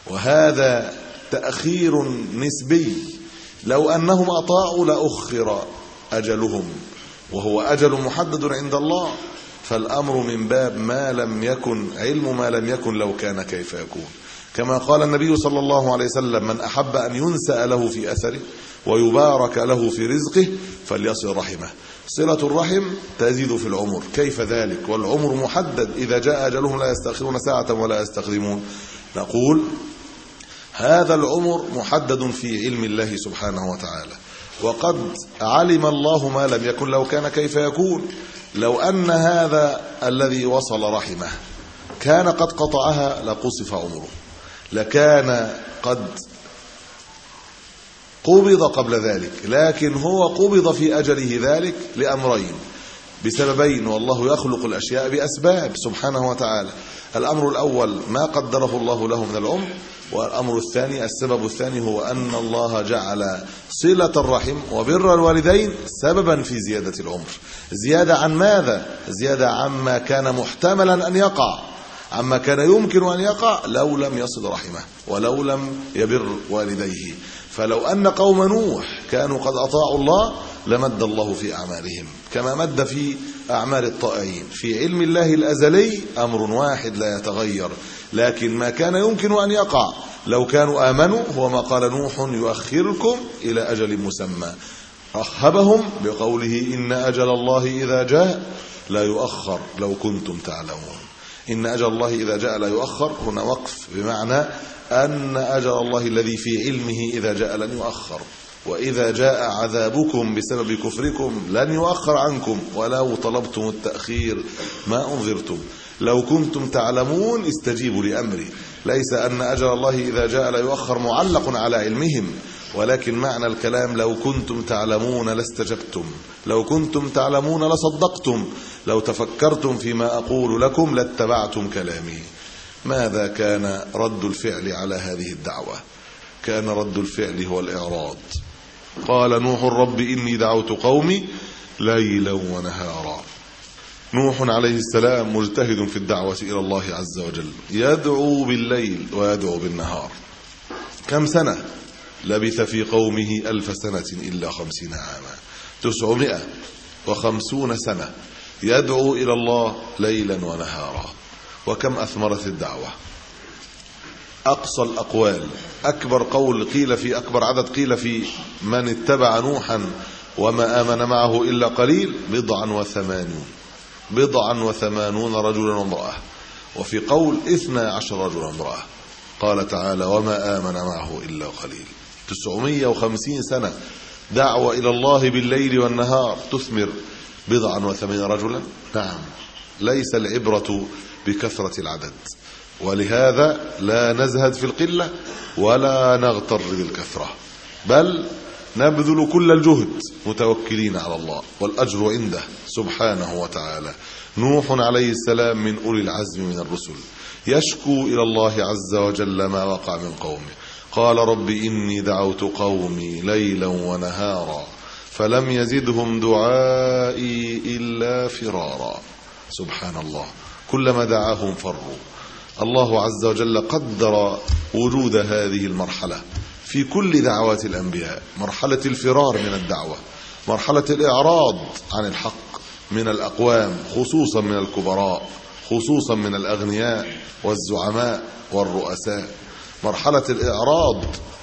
وهذا تأخير نسبي، لو أنهم أطاعوا لأخر أجلهم، وهو أجل محدد عند الله، فالأمر من باب ما لم يكن، علم ما لم يكن لو كان كيف يكون. كما قال النبي صلى الله عليه وسلم: من أحب أن ينسأ له في أثره ويبارك له في رزقه فليصل رحمه. صلة الرحم تزيد في العمر، كيف ذلك والعمر محدد؟ إذا جاء أجلهم لا يستأخرون ساعة ولا يستقدمون. نقول هذا العمر محدد في علم الله سبحانه وتعالى، وقد علم الله ما لم يكن لو كان كيف يكون. لو أن هذا الذي وصل رحمه كان قد قطعها لقصف عمره، لكان قد قبض قبل ذلك، لكن هو قبض في أجله ذلك لأمرين بسببين، والله يخلق الأشياء بأسباب سبحانه وتعالى. الأمر الأول ما قدره الله له من العمر، والأمر الثاني السبب الثاني هو أن الله جعل صلة الرحم وبر الوالدين سببا في زيادة العمر. زيادة عن ماذا؟ زيادة عما كان محتملا أن يقع، عما كان يمكن أن يقع لو لم يصل رحمه ولو لم يبر والديه. فلو أن قوم نوح كانوا قد أطاعوا الله لمد الله في أعمالهم كما مد في أعمال الطائعين. في علم الله الأزلي أمر واحد لا يتغير، لكن ما كان يمكن أن يقع لو كانوا آمنوا هو ما قال نوح: يؤخركم إلى أجل مسمى. رحبهم بقوله: إن أجل الله إذا جاء لا يؤخر لو كنتم تعلمون. إن أجل الله إذا جاء لا يؤخر، هنا وقف، بمعنى أن أجل الله الذي في علمه إذا جاء لن يؤخر. وإذا جاء عذابكم بسبب كفركم لن يؤخر عنكم، ولو طلبتم التأخير ما أنذرتم. لو كنتم تعلمون استجيبوا لأمري. ليس أن أجل الله إذا جاء لا يؤخر معلق على علمهم، ولكن معنى الكلام: لو كنتم تعلمون لاستجبتم، لو كنتم تعلمون لصدقتم، لو تفكرتم فيما أقول لكم لاتبعتم كلامي. ماذا كان رد الفعل على هذه الدعوة؟ كان رد الفعل هو الإعراض. قال نوح: رب إني دعوت قومي ليلا ونهارا. نوح عليه السلام مجتهد في الدعوة إلى الله عز وجل، يدعو بالليل ويدعو بالنهار. كم سنة لبث في قومه؟ ألف سنة إلا خمسين عاما، تسعمائة وخمسون سنة يدعو إلى الله ليلا ونهارا. وكم أثمرت الدعوة؟ أقصى الأقوال، أكبر قول قيل في أكبر عدد قيل في من اتبع نوحا وما آمن معه إلا قليل: بضعا وثمانون بضعا وثمانون رجلا وامرأة. وفي قول اثنى عشر رجلا وامرأة. قال تعالى: وما آمن معه إلا قليل. تسعمائة وخمسين سنة دعوة إلى الله بالليل والنهار تثمر بضعا وثمانين رجلا. نعم، ليس العبرة بكثرة العدد، ولهذا لا نزهد في القلة ولا نغتر بالكثرة، بل نبذل كل الجهد متوكلين على الله، والأجر عنده سبحانه وتعالى. نوح عليه السلام من أولي العزم من الرسل، يشكو إلى الله عز وجل ما وقع من قومه. قال: رب إني دعوت قومي ليلا ونهارا فلم يزدهم دعائي إلا فرارا. سبحان الله، كلما دعاهم فروا. الله عز وجل قدر وجود هذه المرحلة في كل دعوات الأنبياء، مرحلة الفرار من الدعوة، مرحلة الإعراض عن الحق من الأقوام، خصوصا من الكبراء، خصوصا من الأغنياء والزعماء والرؤساء، مرحلة الإعراض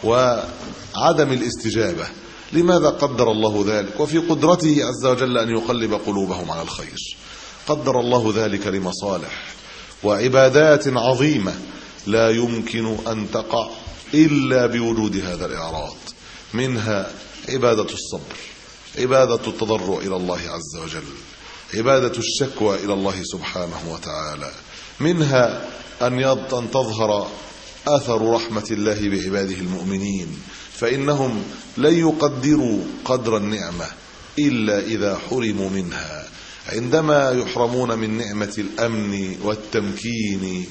وعدم الاستجابة. لماذا قدر الله ذلك؟ وفي قدرته عز وجل أن يقلب قلوبهم على الخير. قدر الله ذلك لمصالح وعبادات عظيمة لا يمكن أن تقع إلا بوجود هذا الإعراض. منها عبادة الصبر، عبادة التضرع إلى الله عز وجل، عبادة الشكوى إلى الله سبحانه وتعالى. منها أن تظهر أثر رحمة الله بعباده المؤمنين، فإنهم لن يقدروا قدر النعمة إلا إذا حرموا منها. عندما يحرمون من نعمة الأمن والتمكين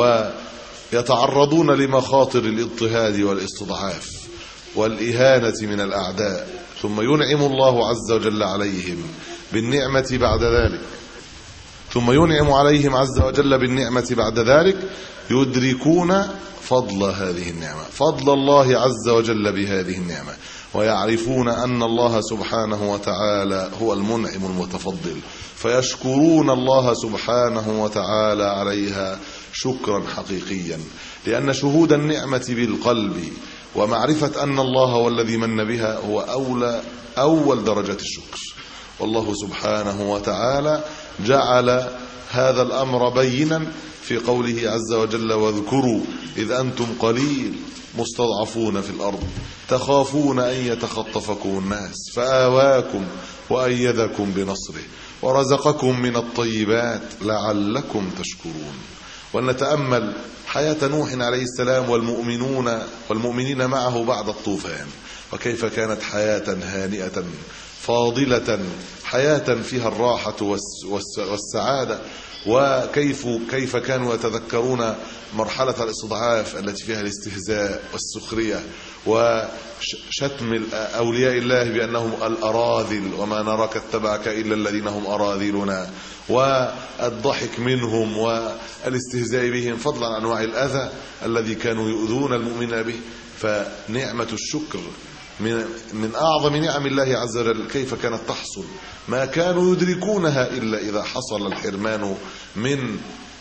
ويتعرضون لمخاطر الاضطهاد والاستضعاف والإهانة من الأعداء، ثم ينعم الله عز وجل عليهم بالنعمة بعد ذلك، ثم ينعم عليهم عز وجل بالنعمة بعد ذلك يدركون فضل هذه النعمة، فضل الله عز وجل بهذه النعمة، ويعرفون أن الله سبحانه وتعالى هو المنعم المتفضل، فيشكرون الله سبحانه وتعالى عليها شكرا حقيقيا، لأن شهود النعمة بالقلب ومعرفة أن الله هو الذي من بها هو أولى أول درجة الشكر. والله سبحانه وتعالى جعل هذا الأمر بينا في قوله عز وجل: واذكروا إذ أنتم قليل مستضعفون في الأرض تخافون أن يتخطفكم الناس فآواكم وأيدكم بنصره ورزقكم من الطيبات لعلكم تشكرون. ونتأمل حياة نوح عليه السلام والمؤمنون والمؤمنين معه بعد الطوفان، وكيف كانت حياة هانئة فاضلة، حياة فيها الراحة والسعادة، وكيف كيف كانوا يتذكرون مرحلة الاستضعاف التي فيها الاستهزاء والسخرية وشتم أولياء الله بأنهم الأراذل وما نراك اتبعك إلا الذين هم أراذلنا، والضحك منهم والاستهزاء بهم، فضلا عن أنواع الأذى الذي كانوا يؤذون المؤمنين به. فنعمة الشكر من من أعظم نعم الله عز وجل. كيف كانت تحصل؟ ما كانوا يدركونها إلا إذا حصل الحرمان من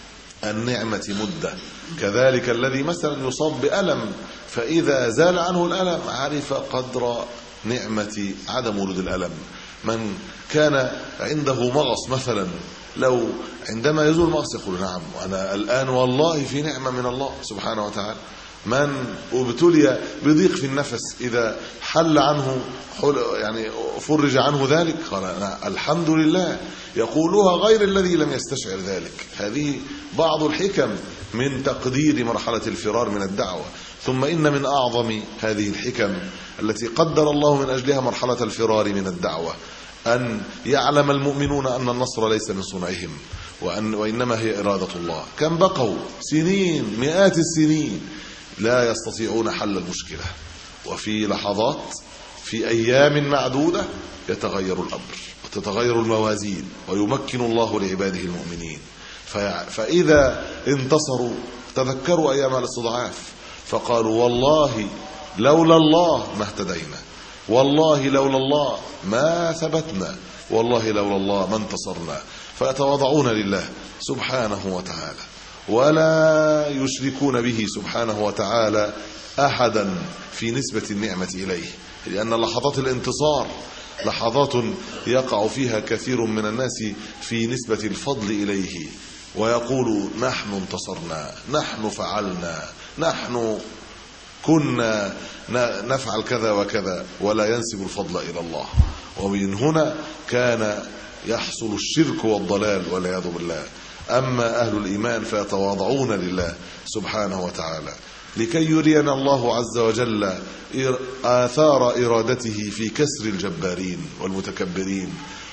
النعمة مدة. كذلك الذي مثلا يصاب بألم فإذا زال عنه الألم عرف قدر نعمة عدم وجود الألم. من كان عنده مغص مثلا، لو عندما يزول المغص يقول: نعم وأنا الآن والله في نعمة من الله سبحانه وتعالى. من ابتلي بضيق في النفس إذا حل عنه يعني فرج عنه ذلك قال: الحمد لله، يقولها غير الذي لم يستشعر ذلك. هذه بعض الحكم من تقدير مرحلة الفرار من الدعوة. ثم إن من أعظم هذه الحكم التي قدر الله من أجلها مرحلة الفرار من الدعوة أن يعلم المؤمنون أن النصر ليس من صنعهم وأن وإنما هي إرادة الله. كم بقوا سنين، مئات السنين لا يستطيعون حل المشكلة، وفي لحظات في أيام معدودة يتغير الأمر وتتغير الموازين ويمكن الله لعباده المؤمنين. فإذا انتصروا تذكروا أيام الاستضعاف فقالوا: والله لولا الله ما اهتدينا، والله لولا الله ما ثبتنا، والله لولا الله ما انتصرنا. فيتواضعون لله سبحانه وتعالى ولا يشركون به سبحانه وتعالى أحدا في نسبة النعمة إليه، لأن لحظات الانتصار لحظات يقع فيها كثير من الناس في نسبة الفضل إليه، ويقول: نحن انتصرنا، نحن فعلنا، نحن كنا نفعل كذا وكذا، ولا ينسب الفضل إلى الله. ومن هنا كان يحصل الشرك والضلال والعياذ بالله. أما أهل الإيمان فيتواضعون لله سبحانه وتعالى لكي يرينا الله عز وجل آثار إرادته في كسر الجبارين والمتكبرين،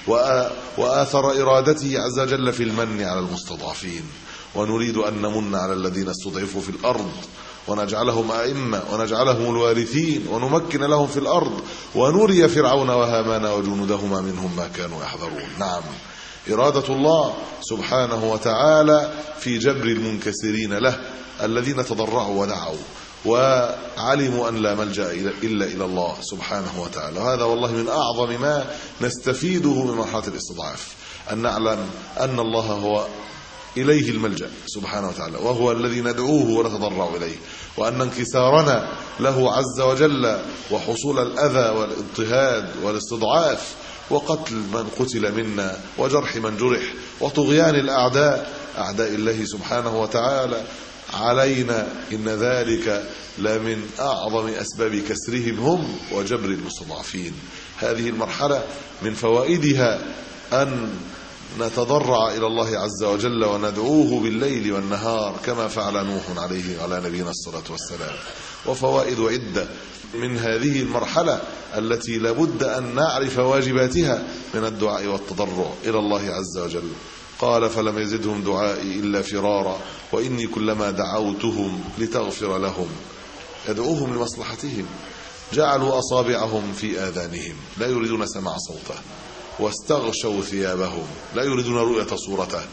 وآثر إرادته عز وجل في المن على المستضعفين. ونريد أن نمن على الذين استضعفوا في الأرض ونجعلهم أئمة ونجعلهم الوارثين ونمكن لهم في الأرض ونري فرعون وهامان وجنودهما منهم ما كانوا يحذرون. نعم، إرادة الله سبحانه وتعالى في جبر المنكسرين له الذين تضرعوا ودعوا وعلموا أن لا ملجأ إلا إلى الله سبحانه وتعالى. وهذا والله من أعظم ما نستفيده من مرحلة الاستضعاف، أن نعلم أن الله هو إليه الملجأ سبحانه وتعالى، وهو الذي ندعوه ونتضرع إليه، وأن انكسارنا له عز وجل وحصول الأذى والاضطهاد والاستضعاف وقتل من قتل منا وجرح من جرح وطغيان الأعداء أعداء الله سبحانه وتعالى علينا، إن ذلك لمن أعظم أسباب كسرهم هم وجبر المستضعفين. هذه المرحلة من فوائدها أن نتضرع إلى الله عز وجل وندعوه بالليل والنهار كما فعل نوح عليه على نبينا الصلاة والسلام. وفوائد عدة من هذه المرحلة التي لابد أن نعرف واجباتها من الدعاء والتضرع إلى الله عز وجل. قال: فلم يزدهم دعائي إلا فرارا وإني كلما دعوتهم لتغفر لهم. يدعوهم لمصلحتهم، جعلوا أصابعهم في آذانهم لا يريدون سماع صوته، واستغشوا ثيابهم لا يريدون رؤية صورته،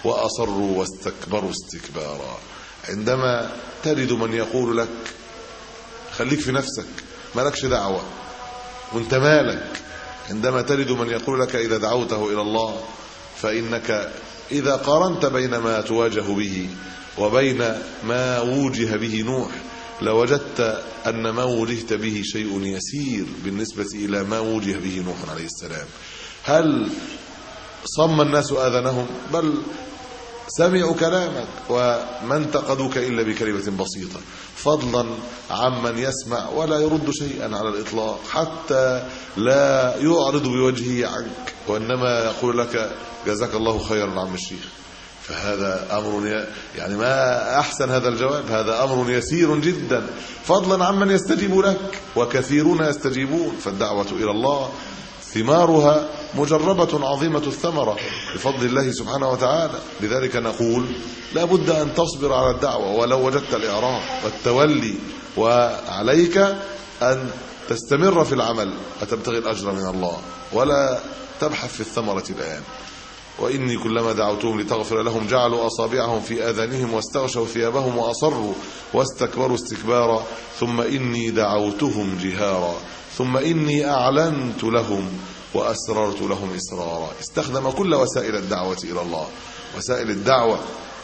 وأصروا واستكبروا استكبارا. عندما تجد من يقول لك خليك في نفسك مالكش دعوة وانت مالك، عندما تجد من يقول لك إذا دعوته إلى الله فإنك إذا قارنت بين ما تواجه به وبين ما وجه به نوح لوجدت أن ما وجهت به شيء يسير بالنسبة إلى ما وجه به نوح عليه السلام. هل صم الناس آذانهم؟ بل سمعوا كلامك وما انتقدوك إلا بكلمة بسيطة، فضلا عمن يسمع ولا يرد شيئا على الإطلاق حتى لا يعرض بوجهه عنك وإنما يقول لك جزاك الله خيرا عم الشيخ. فهذا أمر يعني ما أحسن هذا الجواب، هذا أمر يسير جدا، فضلا عمن يستجيب لك وكثيرون يستجيبون. فالدعوة إلى الله ثمارها مجربة عظيمة الثمرة بفضل الله سبحانه وتعالى. لذلك نقول لا بد أن تصبر على الدعوة ولو وجدت الإعراض والتولي، وعليك أن تستمر في العمل وتبتغي الأجر من الله ولا تبحث في الثمرة الآن. وإني كلما دعوتهم لتغفر لهم جعلوا أصابعهم في آذانهم واستغشوا ثيابهم وأصروا واستكبروا استكبارا ثم إني دعوتهم جهارا ثم إني أعلنت لهم وأسررت لهم إسرارا. استخدم كل وسائل الدعوة إلى الله، وسائل الدعوة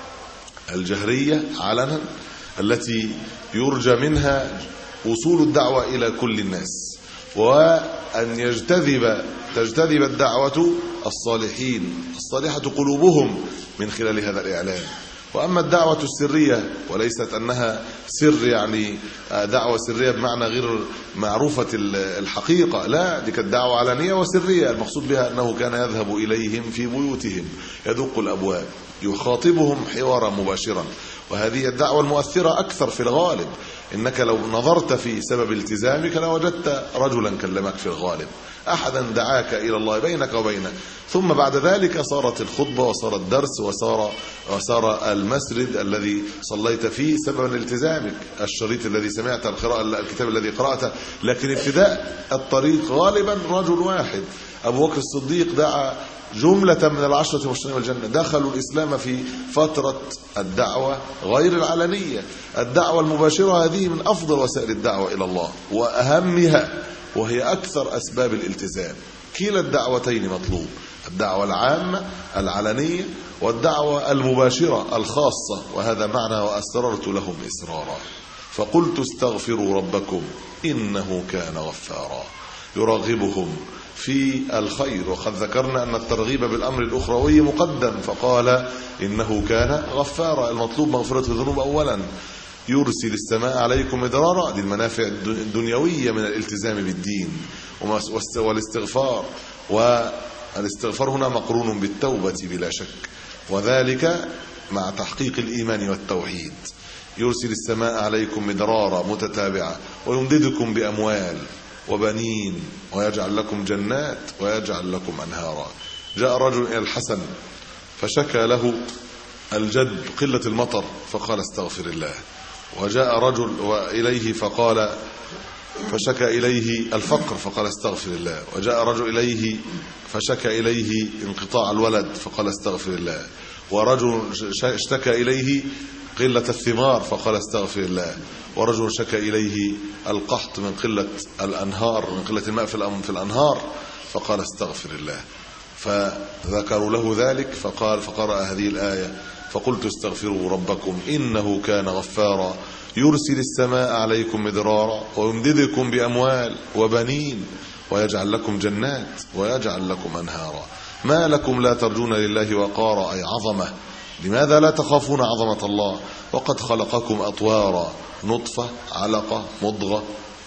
الجهرية علنا التي يرجى منها وصول الدعوة إلى كل الناس، وأن يجتذب تجتذب الدعوة الصالحين الصالحة قلوبهم من خلال هذا الإعلان. وأما الدعوة السرية وليست أنها سر يعني دعوة سرية بمعنى غير معروفة الحقيقة، لا، دي كانت دعوة علانية وسرية. المقصود بها أنه كان يذهب إليهم في بيوتهم يدق الأبواب يخاطبهم حوارا مباشرا، وهذه الدعوة المؤثرة أكثر في الغالب. إنك لو نظرت في سبب التزامك لوجدت رجلا كلمك في الغالب، أحدا دعاك إلى الله بينك وبينه، ثم بعد ذلك صارت الخطبة وصار الدرس وصار وصار المسجد الذي صليت فيه سببا لالتزامك، الشريط الذي سمعت، القراءة الكتاب الذي قرأته. لكن ابتداء الطريق غالبا رجل واحد. أبو بكر الصديق دعا جملة من العشرة المبشرين بالجنة، دخلوا الإسلام في فترة الدعوة غير العلنية. الدعوة المباشرة هذه من أفضل وسائل الدعوة إلى الله وأهمها، وهي أكثر أسباب الالتزام. كلا الدعوتين مطلوب، الدعوة العامة العلنية والدعوة المباشرة الخاصة، وهذا معنى وأسررت لهم إسرارا. فقلت استغفروا ربكم إنه كان غفارا يرغبهم في الخير. وقد ذكرنا أن الترغيب بالأمر الأخروي مقدم، فقال إنه كان غفارا، المطلوب مغفرة الذنوب أولا. يرسل السماء عليكم مدرارا، دي المنافع الدنيوية من الالتزام بالدين والاستغفار، والاستغفار هنا مقرون بالتوبة بلا شك، وذلك مع تحقيق الإيمان والتوحيد. يرسل السماء عليكم مدرارا متتابعة ويمددكم بأموال وبنين ويجعل لكم جنات ويجعل لكم أنهارا. جاء رجل إلى الحسن فشكى له الجد قلة المطر فقال استغفر الله، وجاء رجل وإليه فقال فشكى إليه الفقر فقال استغفر الله، وجاء رجل إليه فشكى إليه انقطاع الولد فقال استغفر الله، ورجل اشتكى إليه قلة الثمار فقال استغفر الله، ورجل شكى إليه القحط من قلة الأنهار من قلة الماء في الأنهار فقال استغفر الله. فذكروا له ذلك فقال فقرأ هذه الآية فقلت استغفروا ربكم إنه كان غفارا يرسل السماء عليكم مدرارا ويمددكم بأموال وبنين ويجعل لكم جنات ويجعل لكم أنهارا. ما لكم لا ترجون لله وقارا أي عظمة، لماذا لا تخافون عظمة الله وقد خلقكم أطوارا، نطفة علقة مضغة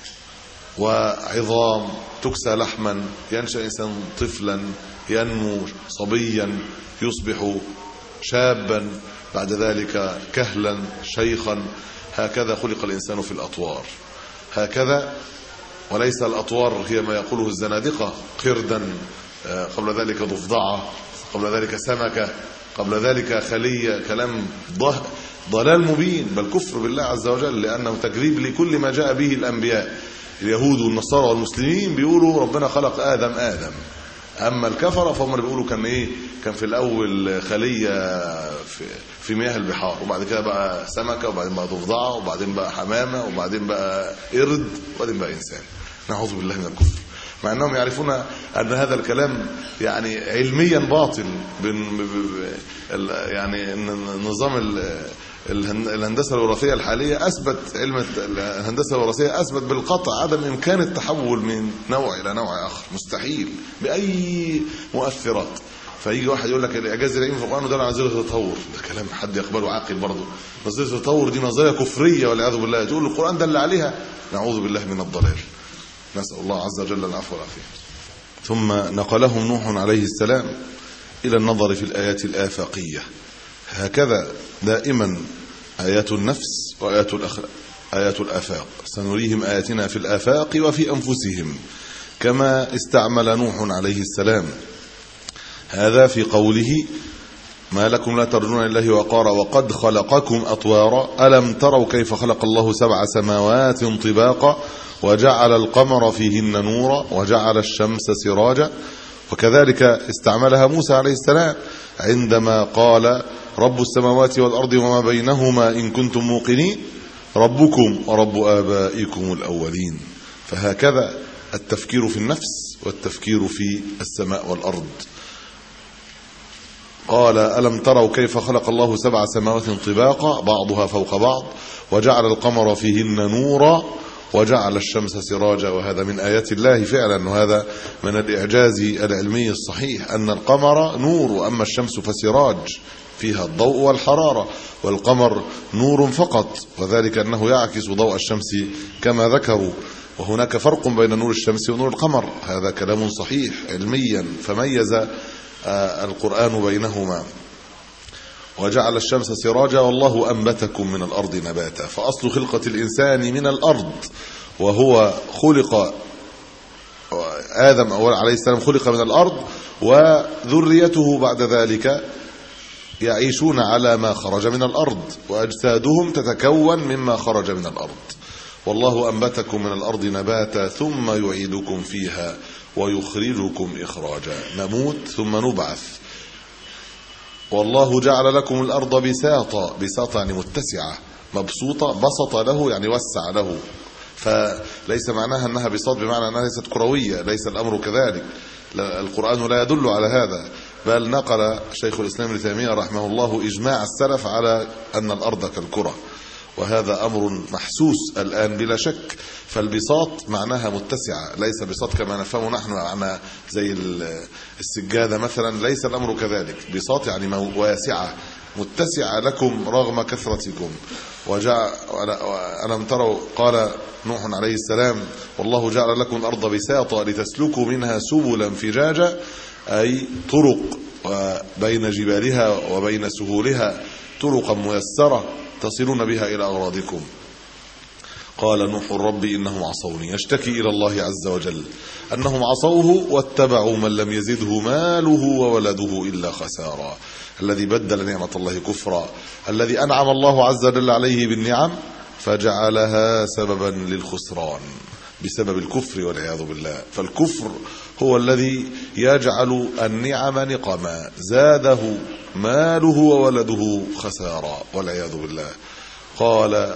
وعظام تكسى لحما، ينشأ إنسان طفلا ينمو صبيا يصبح شابا بعد ذلك كهلا شيخا. هكذا خلق الإنسان في الأطوار، هكذا، وليس الأطوار هي ما يقوله الزنادقة قردا، قبل ذلك ضفدعة، قبل ذلك سمكة، قبل ذلك خلية، كلام ضلال مبين، بل كفر بالله عز وجل، لأنه تكذيب لكل ما جاء به الأنبياء. اليهود والنصارى والمسلمين بيقولوا ربنا خلق آدم آدم اما الكفره فهم اللي بيقولوا كان ايه، كان في الاول خليه في في مياه البحار، وبعد كده بقى سمكه، وبعدين بقى ضفدعه، وبعدين بقى حمامه، وبعدين بقى قرد، وبعدين بقى انسان. نعوذ بالله من الكفر، مع انهم يعرفون ان هذا الكلام يعني علميا باطل. يعني النظام الهندسه الوراثيه الحاليه اثبت، علم الهندسه الوراثيه اثبت بالقطع عدم امكان التحول من نوع الى نوع اخر، مستحيل باي مؤثرات. فيجي واحد يقول لك الاعجاز العلمي في القران ده نظريه التطور، ده كلام حد يقبله عاقل برضه؟ نظريه التطور دي نظريه كفريه والعياذ بالله، تقول القران دل عليها؟ نعوذ بالله من الضلال، نسال الله عز وجل العفو والعافيه. ثم نقلهم نوح عليه السلام الى النظر في الايات الافاقيه. هكذا دائما آيات النفس وآيات الأخلاق، آيات الآفاق، سنريهم آياتنا في الآفاق وفي أنفسهم، كما استعمل نوح عليه السلام هذا في قوله: ما لكم لا ترجون لله وقارا وقد خلقكم أطوارا ألم تروا كيف خلق الله سبع سماوات طباقا وجعل القمر فيهن نورا وجعل الشمس سراجا. وكذلك استعملها موسى عليه السلام عندما قال: رب السماوات والأرض وما بينهما إن كنتم موقنين ربكم ورب آبائكم الأولين. فهكذا التفكير في النفس والتفكير في السماء والأرض. قال: ألم تروا كيف خلق الله سبع سماوات طباقا بعضها فوق بعض وجعل القمر فيهن نورا وجعل الشمس سراجا. وهذا من آيات الله فعلا، وهذا من الإعجاز العلمي الصحيح أن القمر نور، وأما الشمس فسراج فيها الضوء والحرارة، والقمر نور فقط، وذلك أنه يعكس ضوء الشمس كما ذكروا. وهناك فرق بين نور الشمس ونور القمر، هذا كلام صحيح علميا، فميز القرآن بينهما. وجعل الشمس سراجا والله أنبتكم من الأرض نباتا. فأصل خلقة الإنسان من الأرض، وهو خلق آدم عليه السلام خلق من الأرض، وذريته بعد ذلك يعيشون على ما خرج من الأرض، وأجسادهم تتكون مما خرج من الأرض. والله أنبتكم من الأرض نباتا ثم يعيدكم فيها ويخرجكم إخراجا. نموت ثم نبعث. والله جعل لكم الأرض بساطا، بساطا يعني متسعة، مبسوطة، بسط له يعني وسع له، فليس معناها أنها بساط بمعنى أنها ليست كروية، ليس الأمر كذلك، القرآن لا يدل على هذا، بل نقل شيخ الإسلام ابن تيمية رحمه الله إجماع السلف على أن الأرض كالكرة، وهذا أمر محسوس الآن بلا شك. فالبساط معناها متسعة، ليس بساط كما نفهمه نحن معنى زي السجادة مثلا، ليس الأمر كذلك. بساط يعني واسعة متسعة لكم رغم كثرتكم. وجعل ألم تروا، قال نوح عليه السلام: والله جعل لكم الأرض بساطا لتسلكوا منها سبلا فجاجا، أي طرق بين جبالها وبين سهولها، طرقا ميسرة تصلون بها إلى أغراضكم. قال نوح: ربي إنهم عصوني، يشتكي إلى الله عز وجل أنهم عصوه واتبعوا من لم يزده ماله وولده إلا خسارا. الذي بدل نعمة الله كفرا، الذي أنعم الله عز وجل عليه بالنعم فجعلها سببا للخسران بسبب الكفر والعياذ بالله. فالكفر هو الذي يجعل النعم نقما، زاده ماله وولده خسارا والعياذ بالله. قال: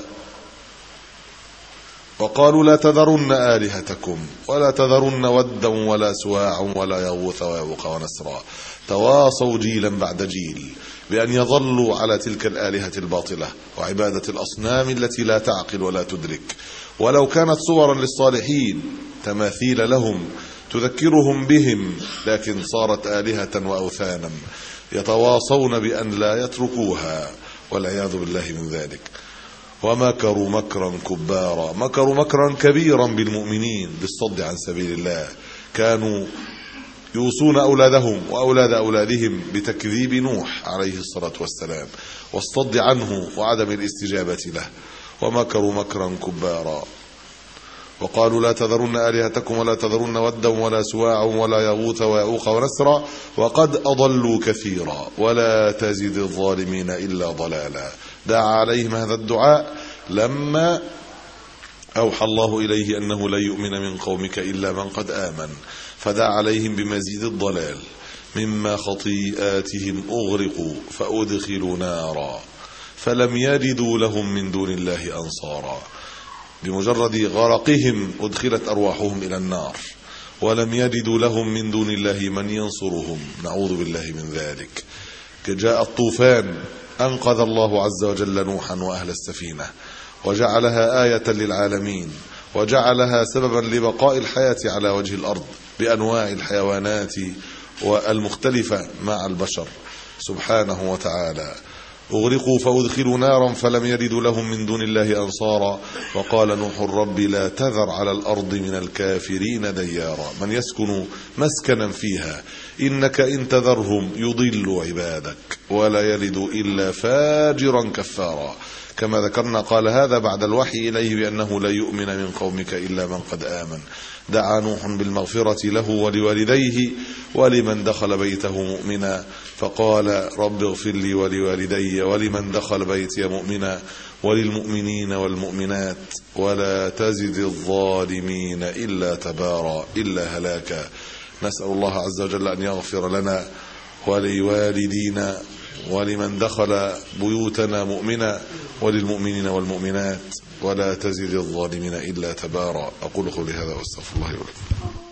وقالوا لا تذرن آلهتكم ولا تذرن ودا ولا سواع ولا يغوث ويعوق ونسرا. تواصوا جيلا بعد جيل بأن يظلوا على تلك الآلهة الباطلة وعبادة الأصنام التي لا تعقل ولا تدرك، ولو كانت صورا للصالحين تماثيل لهم تذكرهم بهم، لكن صارت آلهة وأوثانا يتواصون بأن لا يتركوها والعياذ بالله من ذلك. ومكروا مكرا كبارا، مكروا مكرا كبيرا بالمؤمنين بالصد عن سبيل الله. كانوا يوصون أولادهم وأولاد أولادهم بتكذيب نوح عليه الصلاة والسلام والصد عنه وعدم الاستجابة له. ومكروا مكرا كبارا. وقالوا لا تذرن آلهتكم ولا تذرن ودا ولا سواع ولا يغوث ويعوق ونسرا وقد أضلوا كثيرا ولا تزد الظالمين إلا ضلالا. دعا عليهم هذا الدعاء لما أوحى الله إليه أنه لا يؤمن من قومك إلا من قد آمن، فدعا عليهم بمزيد الضلال. مما خطيئاتهم أغرقوا فأدخلوا نارا فلم يجدوا لهم من دون الله أنصارا. بمجرد غرقهم أدخلت أرواحهم إلى النار ولم يجدوا لهم من دون الله من ينصرهم، نعوذ بالله من ذلك. جاء الطوفان أنقذ الله عز وجل نوحا وأهل السفينة وجعلها آية للعالمين وجعلها سببا لبقاء الحياة على وجه الأرض بأنواع الحيوانات والمختلفة مع البشر سبحانه وتعالى. أغرقوا فأدخلوا نارا فلم يجدوا لهم من دون الله أنصارا. وقال نوح رب لا تذر على الأرض من الكافرين ديارا من يسكن مسكنا فيها إنك إن تذرهم يضل عبادك ولا يلد إلا فاجرا كفارا. كما ذكرنا قال هذا بعد الوحي إليه بأنه لا يؤمن من قومك إلا من قد آمن. دعا نوح بالمغفرة له ولوالديه ولمن دخل بيته مؤمنا فقال رب اغفر لي ولوالدي ولمن دخل بيتي مؤمنا وللمؤمنين والمؤمنات ولا تزد الظالمين إلا تبارا إلا هلاكا. نسأل الله عز وجل أن يغفر لنا ولوالدينا ولمن دخل بيوتنا مؤمنا وللمؤمنين والمؤمنات ولا تزد الظالمين إلا تبارا. أقول قولي هذا واستغفر الله ولكم.